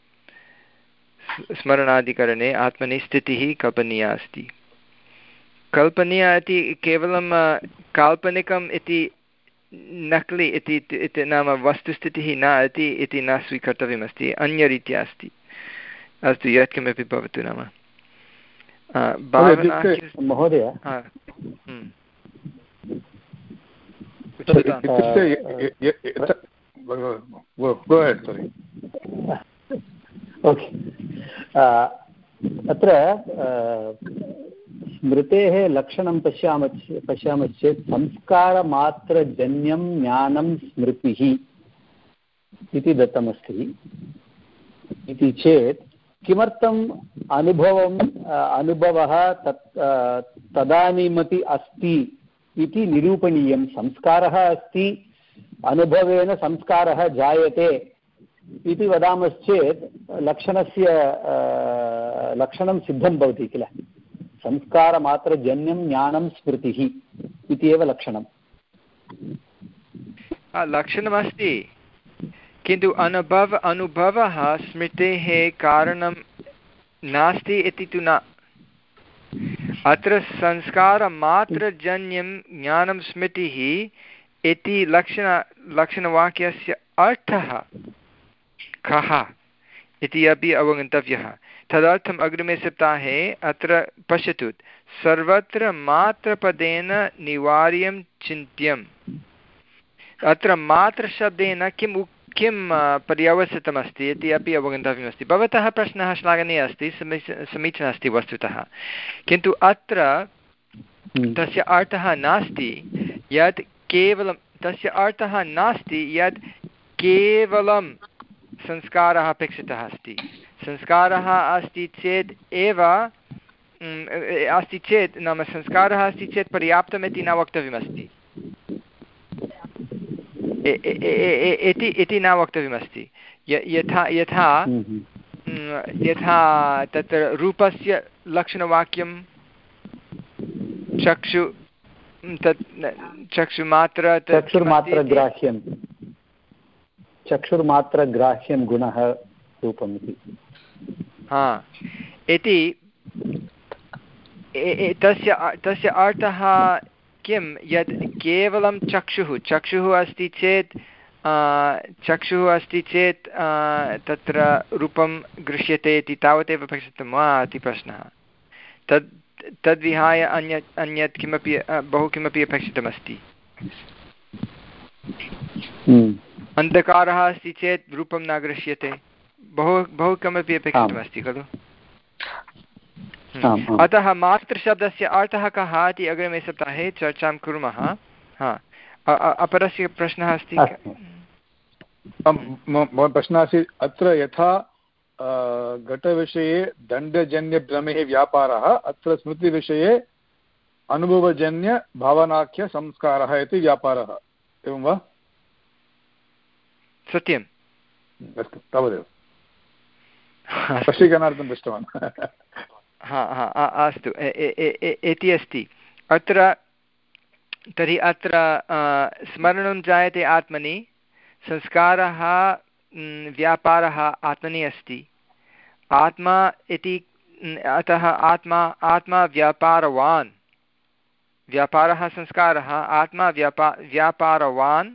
स्मरणाधिकरणे आत्मनि स्थितिः कल्पनीया अस्ति। कल्पनीया इति केवलं काल्पनिकम् इति, नक्लि इति नाम वस्तुस्थितिः न इति इति न स्वीकर्तव्यमस्ति, अन्यरीत्या अस्ति। अस्तु, यत्किमपि भवतु। नाम महोदय, ओके, अत्र स्मृतेः लक्षणं पश्यामः पश्यामश्चेत् संस्कारमात्रजन्यं ज्ञानं स्मृतिः इति दत्तमस्ति। इति चेत् किमर्थम् अनुभवम् अनुभवः तत् तदानीमपि अस्ति इति निरूपणीयं। संस्कारः अस्ति, अनुभवेन संस्कारः जायते इति वदामश्चेत् लक्षणस्य लक्षणं सिद्धं भवति किल। संस्कारमात्रजन्यं ज्ञानं स्मृतिः इति एव लक्षणं। लक्षणमस्ति, किन्तु अनुभव अनुभवः स्मृतेः कारणं नास्ति इति तु न। अत्र संस्कारमात्रजन्यं ज्ञानं स्मृतिः इति लक्षण लक्षणवाक्यस्य अर्थः कः इति अपि अवगन्तव्यः। तदर्थम् अग्रिमे सप्ताहे अत्र पश्यतु, सर्वत्र मात्रपदेन निवार्यं चिन्त्यम्। अत्र मात्रशब्देन किम् किं पर्यवसितमस्ति इति अपि अवगन्तव्यमस्ति। भवतः प्रश्नः श्लाघनीयः अस्ति, समीचीनः अस्ति वस्तुतः, किन्तु अत्र तस्य अर्थः नास्ति यत् केवलं तस्य अर्थः नास्ति यत् केवलं संस्कारः अपेक्षितः अस्ति। संस्कारः अस्ति चेत् एव अस्ति चेत् नाम संस्कारः अस्ति चेत् पर्याप्तमिति न वक्तव्यमस्ति, इति न वक्तव्यमस्ति। यथा यथा यथा तत्र रूपस्य लक्षणवाक्यं चक्षु तत् चक्षुमात्र चक्षुर्मात्रग्राह्यं चक्षुर्मात्रग्राह्यं गुणः रूपम् इति। हा इति तस्य तस्य अर्थः किं यत् केवलं चक्षुः चक्षुः अस्ति चेत् चक्षुः अस्ति चेत् तत्र रूपं गृह्यते इति तावदेव अपेक्षितं वा इति प्रश्नः। तद् तद्विहाय अन्यत् अन्यत् किमपि बहु किमपि अपेक्षितमस्ति। अन्धकारः अस्ति चेत् रूपं न गृह्यते, बहु बहु किमपि अपेक्षितमस्ति खलु। अतः मातृशब्दस्य अर्थः कः इति अग्रिमे सप्ताहे चर्चां कुर्मः। हा, अपरस्य प्रश्नः अस्ति। मम प्रश्नः अस्ति, अत्र यथा घटविषये दण्डजन्यभ्रमेः व्यापारः, अत्र स्मृतिविषये अनुभवजन्यभावनाख्यसंस्कारः इति व्यापारः, एवं वा? सत्यम्। अस्तु, तावदेव स्पष्टीकरणार्थं पृष्टवान्। हा हा अस्तु, इति अस्ति अत्र। तर्हि अत्र स्मरणं जायते आत्मनि, संस्कारः व्यापारः आत्मनि अस्ति। आत्मा इति अतः आत्मा आत्मा व्यापारवान्, व्यापारः संस्कारः, आत्मा व्यापा व्यापारवान्।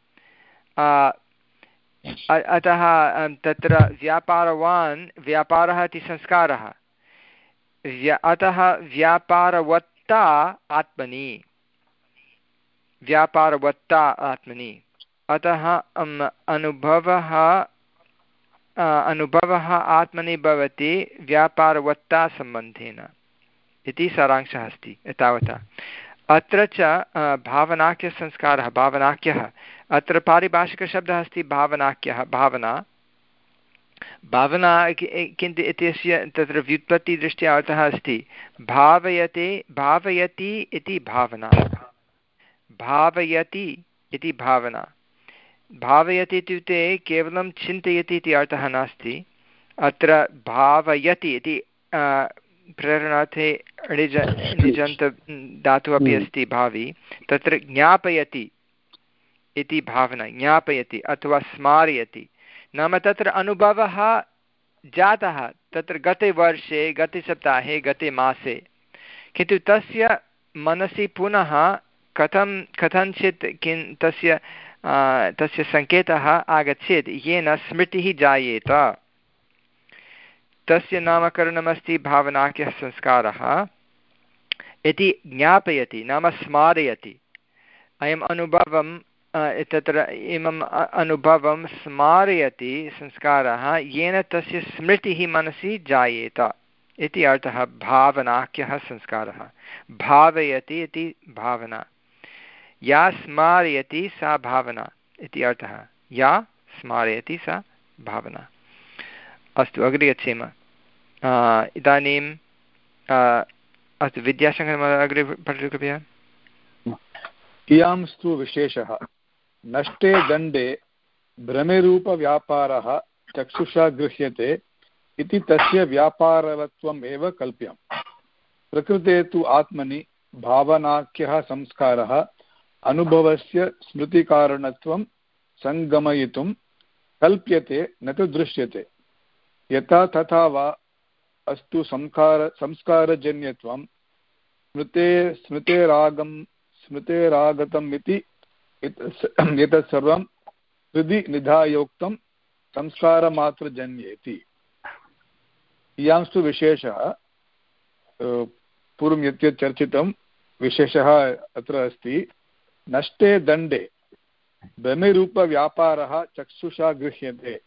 अतः तत्र व्यापारवान् व्यापारः इति संस्कारः, अतः व्यापारवत्ता आत्मनि, व्यापारवत्ता आत्मनि। अतः अनुभवः अनुभवः आत्मनि भवति व्यापारवत्ता सम्बन्धेन इति सारांशः अस्ति। एतावता अत्र च भावनाख्यसंस्कारः भावनाख्यः अत्र पारिभाषिकशब्दः अस्ति भावनाख्यः भावना भावना किन्तु इत्यस्य तत्र व्युत्पत्तिदृष्ट्या अर्थः अस्ति भावयते भावयति इति भावना भावयति इति भावना भावयति इत्युक्ते केवलं चिन्तयति इति अर्थः नास्ति अत्र भावयति इति प्रेरणार्थे णिज णिजन्त धातुः अपि अस्ति भावी तत्र ज्ञापयति इति भावना ज्ञापयति अथवा स्मारयति नाम तत्र अनुभवः जातः तत्र गते वर्षे गते सप्ताहे गते मासे किन्तु तस्य मनसि पुनः कथं कथञ्चित् किं तस्य तस्य सङ्केतः आगच्छेत् येन स्मृतिः जायेत तस्य नामकरणमस्ति भावनाख्यः संस्कारः इति ज्ञापयति नाम स्मारयति अयम् अनुभवं तत्र इमम् अनुभवं स्मारयति संस्कारः येन तस्य स्मृतिः मनसि जायेत इति अर्थः भावनाख्यः संस्कारः भावयति इति भावना या स्मारयति सा भावना इति अर्थः या स्मारयति सा भावना अस्तु अग्रे गच्छेम इदानीं अस्तु विद्याशङ्करमहोदय अग्रे पठतु कृपया इयांस्तु विशेषः नष्टे दण्डे भ्रमेरूपव्यापारः चक्षुषा गृह्यते इति तस्य व्यापारवत्वम् एव कल्प्यम् प्रकृते तु आत्मनि भावनाख्यः संस्कारः अनुभवस्य स्मृतिकारणत्वं सङ्गमयितुं कल्प्यते न तु दृश्यते यथा तथा वा अस्तु संस्कार संस्कारजन्यत्वं स्मृते स्मृतेरागं स्मृतेरागतम् इति एतत् सर्वं हृदि निधायोक्तं संस्कारमात्रजन्येति इयांस्तु विशेषः पूर्वं यत् यत् चर्चितं विशेषः अत्र अस्ति नष्टे दण्डे भ्रमेरूपव्यापारः चक्षुषा गृह्यते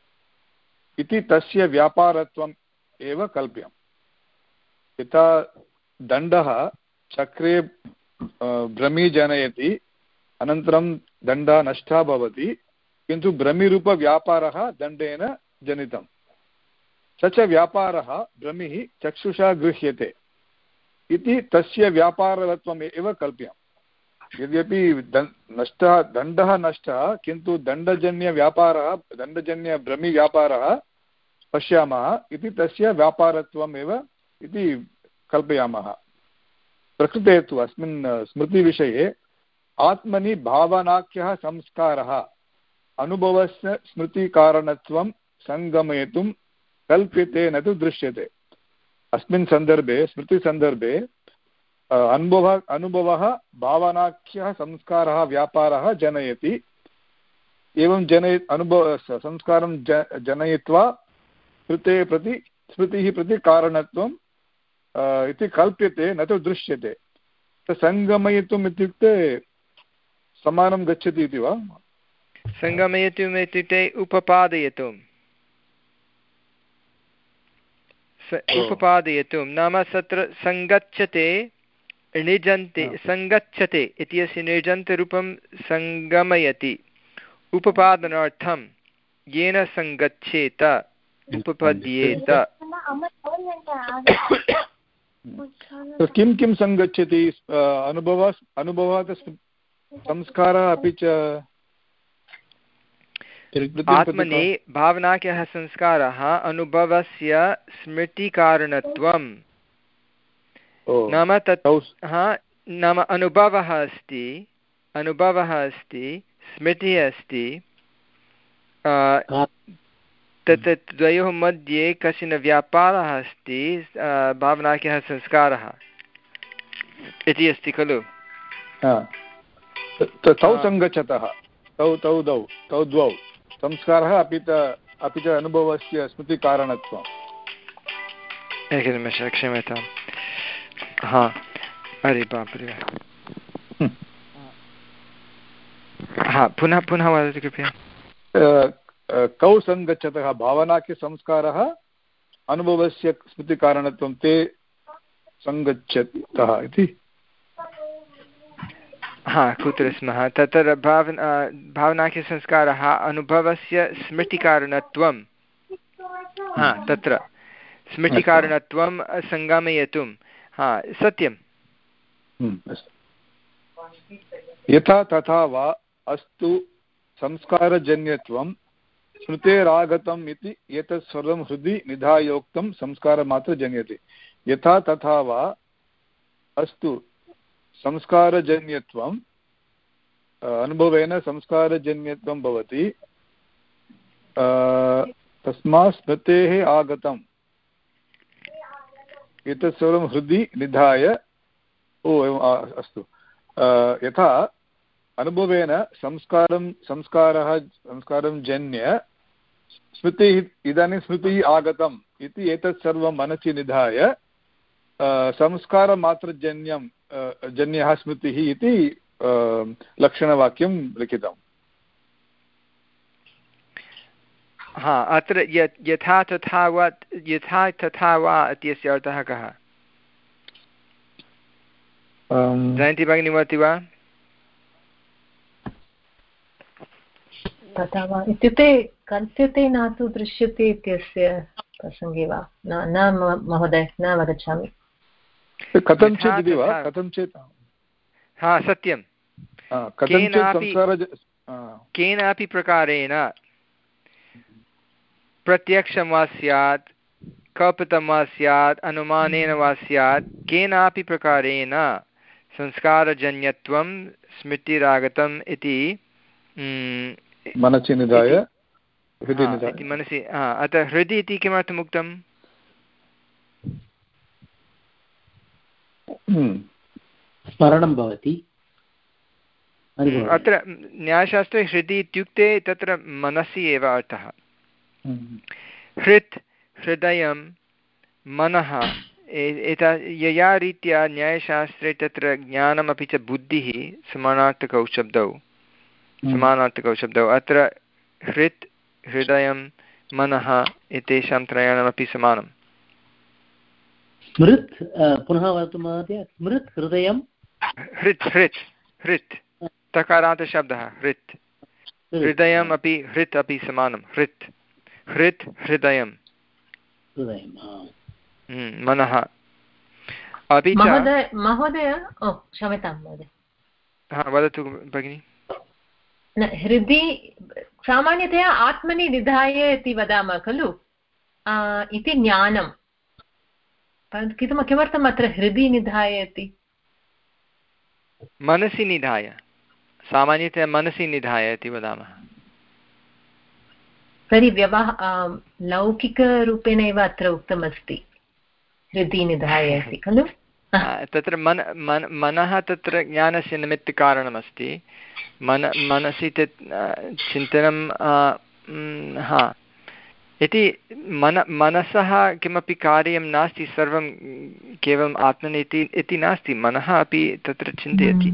इति तस्य व्यापारत्वम् एव कल्प्यम् यथा दण्डः चक्रे भ्रमी जनयति अनन्तरं दण्डः नष्टः भवति किन्तु भ्रमिरूपव्यापारः दण्डेन जनितं स च व्यापारः भ्रमिः चक्षुषा गृह्यते इति तस्य व्यापारत्वम् एव कल्प्यम् यद्यपि नष्टः दण्डः नष्टः किन्तु दण्डजन्यव्यापारः दण्डजन्यभ्रमिव्यापारः पश्यामः इति तस्य व्यापारत्वम् एव इति कल्पयामः प्रकृते तु अस्मिन् स्मृतिविषये आत्मनि भावनाख्यः संस्कारः अनुभवस्य स्मृतिकारणत्वं सङ्गमयितुं कल्प्यते न तु दृश्यते अस्मिन् सन्दर्भे स्मृतिसन्दर्भे अनुभवः अनुभवः भावनाख्यः संस्कारः व्यापारः जनयति एवं जनय अनुभव संस्कारं ज जनयित्वा स्मृते प्रति स्मृतिः प्रति कारणत्वं इति कल्प्यते न तु दृश्यते सङ्गमयितुम् इत्युक्ते समानं गच्छति इति वा सङ्गमयितुम् इत्युक्ते उपपादयितुं उपपादयितुं नाम तत्र सङ्गच्छते णिजन्ते सङ्गच्छते इत्यस्य णिजन्तरूपं सङ्गमयति उपपादनार्थं येन सङ्गच्छेत उपपद्येत किं किं सङ्गच्छति अनुभवः अनुभवः संस्कारः अपि च आत्मनि भावनाख्यः संस्कारः अनुभवस्य स्मृतिकारणत्वं नाम तत् हा नाम अनुभवः अस्ति अनुभवः अस्ति स्मृतिः अस्ति तत् द्वयोः मध्ये कश्चन व्यापारः अस्ति भावनाख्यः संस्कारः इति अस्ति खलु तौ सङ्गच्छतः तौ तौ द्वौ तौ द्वौ संस्कारः अपि च अपि च अनुभवस्य स्मृतिकारणत्वम् एकनिमेषः क्षम्यताम् हा अरे बापरे हा पुनः पुनः वदतु कृपया कौ सङ्गच्छतः भावनाख्यसंस्कारः अनुभवस्य स्मृतिकारणत्वं ते सङ्गच्छतः इति हा कुत्र स्मः तत्र भाव भावनाख्यसंस्कारः अनुभवस्य स्मृतिकारणत्वं हा तत्र स्मृतिकारणत्वं सङ्गमयितुं हा सत्यं यथा तथा वा अस्तु संस्कारजन्यत्वं स्मृतेरागतम् इति एतत् सर्वं हृदि निधायोक्तं संस्कारमात्रजन्यते यथा तथा वा अस्तु संस्कारजन्यत्वम् अनुभवेन संस्कारजन्यत्वं भवति तस्मात् स्मृतेः आगतम् एतत् सर्वं हृदि निधाय ओ अस्तु यथा अनुभवेन संस्कारं संस्कारः संस्कारं जन्य स्मृतिः इदानीं स्मृतिः आगतम् इति एतत् सर्वं मनसि निधाय संस्कारमात्रजन्यं जन्यः स्मृतिः इति लक्षणवाक्यं लिखितम् हा अत्र यथा तथा वा यथा तथा वा इत्यस्य अर्थः कः जयन्ती भगिनी वदति वा तथा वा इत्युक्ते कल्प्यते न तु दृश्यते इत्यस्य प्रसङ्गे वा न न महोदय न अवगच्छामि कथञ्चित् इति वा कथञ्चित् हा सत्यं केनापि केनापि प्रकारेण प्रत्यक्षं वा स्यात् कल्पितं वा स्यात् अनुमानेन वा स्यात् केनापि प्रकारेण संस्कारजन्यत्वं स्मृतिरागतम् इति मनसि निधाय इति मनसि अतः हृदि इति किमर्थम् उक्तम् स्मरणं भवति अत्र न्यायशास्त्रे हृदि इत्युक्ते तत्र मनसि एव अर्थः हृत् हृदयं मनः एता यया रीत्या न्यायशास्त्रे तत्र ज्ञानमपि च बुद्धिः समानार्थकौ शब्दौ समानार्थकौ शब्दौ अत्र हृत् हृदयं मनः एतेषां त्रयाणामपि समानं स्मृत् पुनः वदतु महोदय स्मृत् हृदयं हृत् हृत् हृत् तकारान्तशब्दः हृत् हृदयम् अपि हृत् अपि समानं हृत् हृत् हृदयं मनः अपि च महोदय क्षम्यतां महोदय हा वदतु भगिनि हृदि सामान्यतया आत्मनि निधाय इति वदामः खलु इति ज्ञानं परन्तु किमर्थम् अत्र हृदि निधाय इति मनसि निधाय सामान्यतया मनसि निधाय इति वदामः तर्हि व्यवहा लौकिकरूपेण एव अत्र उक्तमस्ति हृदि निधाय इति खलु तत्र मन मन मनः तत्र ज्ञानस्य निमित्तकारणमस्ति मन मनसि तत् चिन्तनं हा इति मन मनसः किमपि कार्यं नास्ति सर्वं केवलम् आत्मनि इति नास्ति मनः अपि तत्र चिन्तयति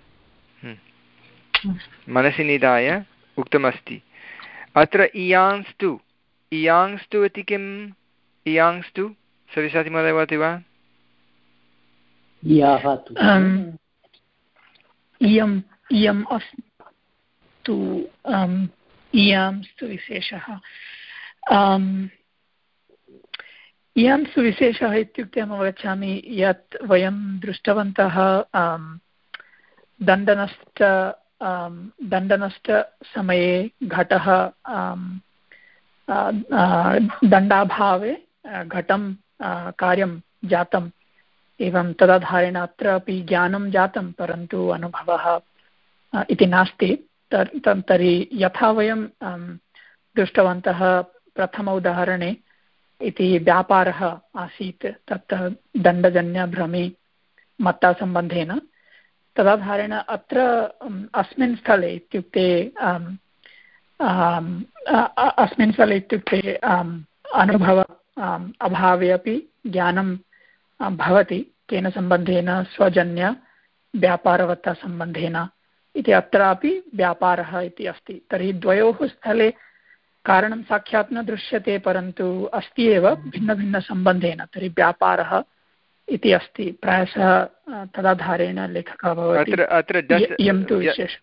मनसि निधाय उक्तमस्ति अत्र इयांस्तु इयांस्तु इति किम् इयांस्तु सरस्वती महोदय वदति वा इयम् इयम् अस्तु इयांस्तु विशेषः इयांस्तु विशेषः इत्युक्ते अहम् अवगच्छामि यत् वयं दृष्टवन्तः दण्डनश्च दण्डनष्टसमये घटः दण्डाभावे घटं कार्यं जातम् एवं तदाधारेण अत्र अपि ज्ञानं जातं परन्तु अनुभवः इति नास्ति तर्हि यथा वयं दृष्टवन्तः प्रथम उदाहरणे इति व्यापारः आसीत् तत् दण्डजन्यभ्रमी मत्तासम्बन्धेन तदाधारेण अत्र अस्मिन् स्थले इत्युक्ते अस्मिन् स्थले इत्युक्ते अनुभव अभावे अपि ज्ञानं भवति केन सम्बन्धेन स्वजन्य व्यापारवत्तासम्बन्धेन इति अत्रापि व्यापारः इति अस्ति तर्हि द्वयोः स्थले कारणं साक्षात् न दृश्यते परन्तु अस्ति एव भिन्नभिन्नसम्बन्धेन तर्हि व्यापारः इति अस्ति प्रायशः तदाधारेण लेखकः भवति इयं तु विशेष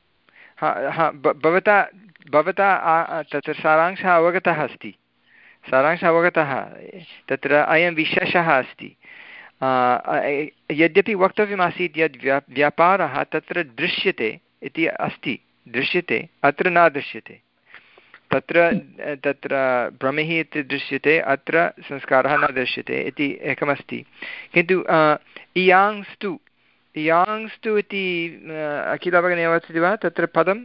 भवता भवता तत्र सारांशः अवगतः अस्ति सारांशः अवगतः तत्र अयं विशेषः अस्ति यद्यपि वक्तव्यमासीत् यद् व्या व्यापारः तत्र दृश्यते इति अस्ति दृश्यते अत्र न दृश्यते तत्र तत्र भ्रमिः इति दृश्यते अत्र संस्कारः न दृश्यते इति एकमस्ति किन्तु इयांस्तु इयांस्तु इति अखिला भगिनी अवगच्छति वा तत्र पदं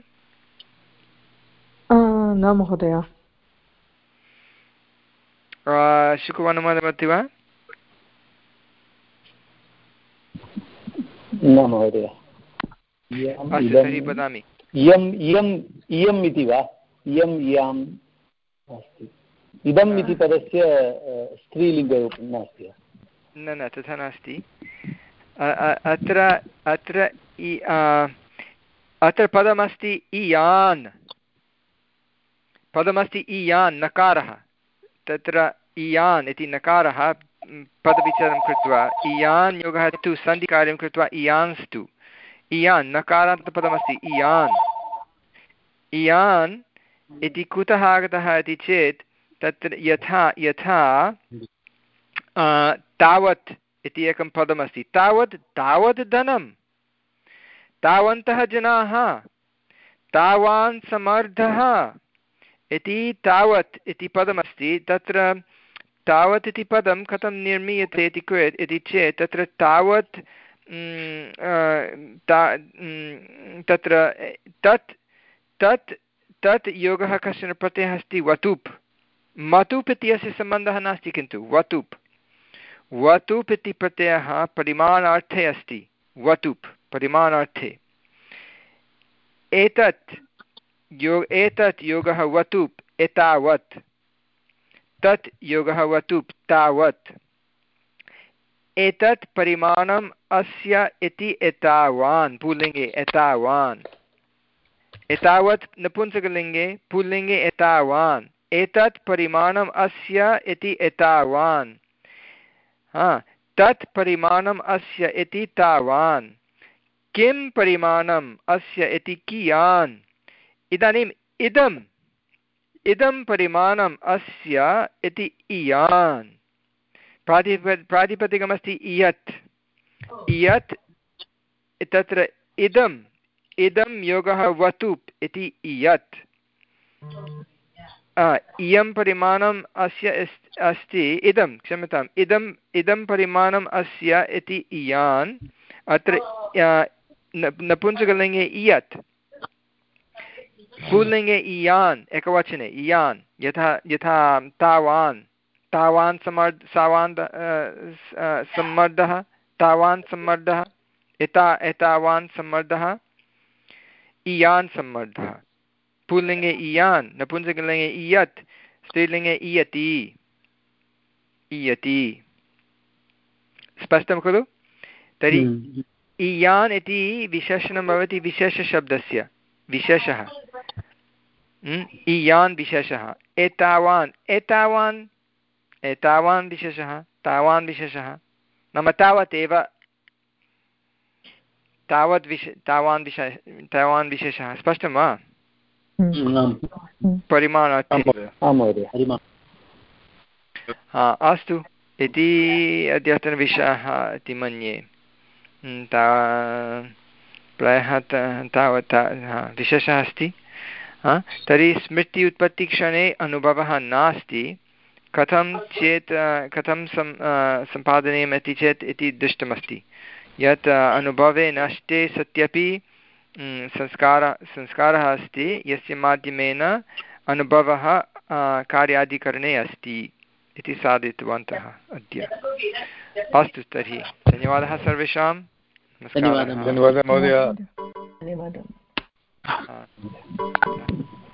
न महोदय शुकवर्णमवति वा न महोदय अस्तु तर्हि वदामि इयम् इयम् इयम् इति वा इयम् इयाम् अस्ति इदम् इति पदस्य स्त्रीलिङ्गरूपं नास्ति न न तथा नास्ति अत्र अत्र अत्र पदमस्ति इयान् पदमस्ति इयान् नकारः तत्र इयान् इति नकारः पदविचारं कृत्वा इयान् योगः तु सन्धिकार्यं कृत्वा इयांस्तु इयान् नकारान्तपदमस्ति इयान् इयान् इति कुतः आगतः इति चेत् तत्र यथा यथा तावत् इति एकं पदमस्ति तावत् तावत् धनं तावन्तः जनाः तावान् समर्थः इति तावत् इति पदमस्ति तत्र तावत् इति पदं कथं निर्मीयते इति चेत् इति चेत् तत्र तावत् तत्र तत् तत् तत् योगः कश्चन प्रत्ययः अस्ति वतुप् मतुप् इति अस्य सम्बन्धः नास्ति किन्तु वतुप् वतुप् इति प्रत्ययः परिमाणार्थे अस्ति वतुप् परिमाणार्थे एतत् योग एतत् योगः वतुप् एतावत् तत् योगः वतुप् तावत् एतत् परिमाणम् अस्य इति एतावान् पुल्लिङ्गे एतावान् एतावत् नपुंसकलिङ्गे पुल्लिङ्गे एतावान् एतत् परिमाणम् अस्य इति एतावान् हा तत् परिमाणम् अस्य इति तावान् किं परिमाणम् अस्य इति कियान् इदानीम् इदम् इदं परिमाणम् अस्य इति इयान् प्रातिप प्रातिपदिकमस्ति इयत् इयत् तत्र इदम् इदं योगः वतुप् इति इयत् इयं परिमाणम् अस्य अस्ति इदं क्षम्यताम् इदम् इदं परिमाणम् अस्य इति इयान् अत्र नपुंसकलिङ्गे इयत् पुल्लिङ्गे इयान् एकवचने इयान् यथा यथा तावान् तावान् समर् सावान् सम्मर्दः तावान् सम्मर्दः एता एतावान् सम्मर्दः इयान् सम्मर्दः पुल्लिङ्गे इयान् नपुंसकलिङ्गे इयत् स्त्रीलिङ्गे इयति इयति स्पष्टं खलु तर्हि इयान् इति विशेषणं भवति विशेषशब्दस्य विशेषः इयान् विशेषः एतावान् एतावान् एतावान् विशेषः तावान् विशेषः नाम तावत् एव तावत् विश तावान् विशेष तावान् विशेषः स्पष्टं वा परिमाणार्थे हा अस्तु इति अद्यतनविषयः इति मन्ये ता प्रायः तावत् विशेषः अस्ति तर्हि स्मृति उत्पत्तिक्षणे अनुभवः नास्ति कथं चेत् कथं सं सम्पादनीयम् इति चेत् इति दृष्टमस्ति यत् अनुभवे नष्टे सत्यपि संस्कार संस्कारः अस्ति यस्य माध्यमेन अनुभवः कार्यादिकरणे अस्ति इति साधितवन्तः अद्य अस्तु तर्हि धन्यवादः सर्वेषां धन्यवादः महोदय धन्यवादः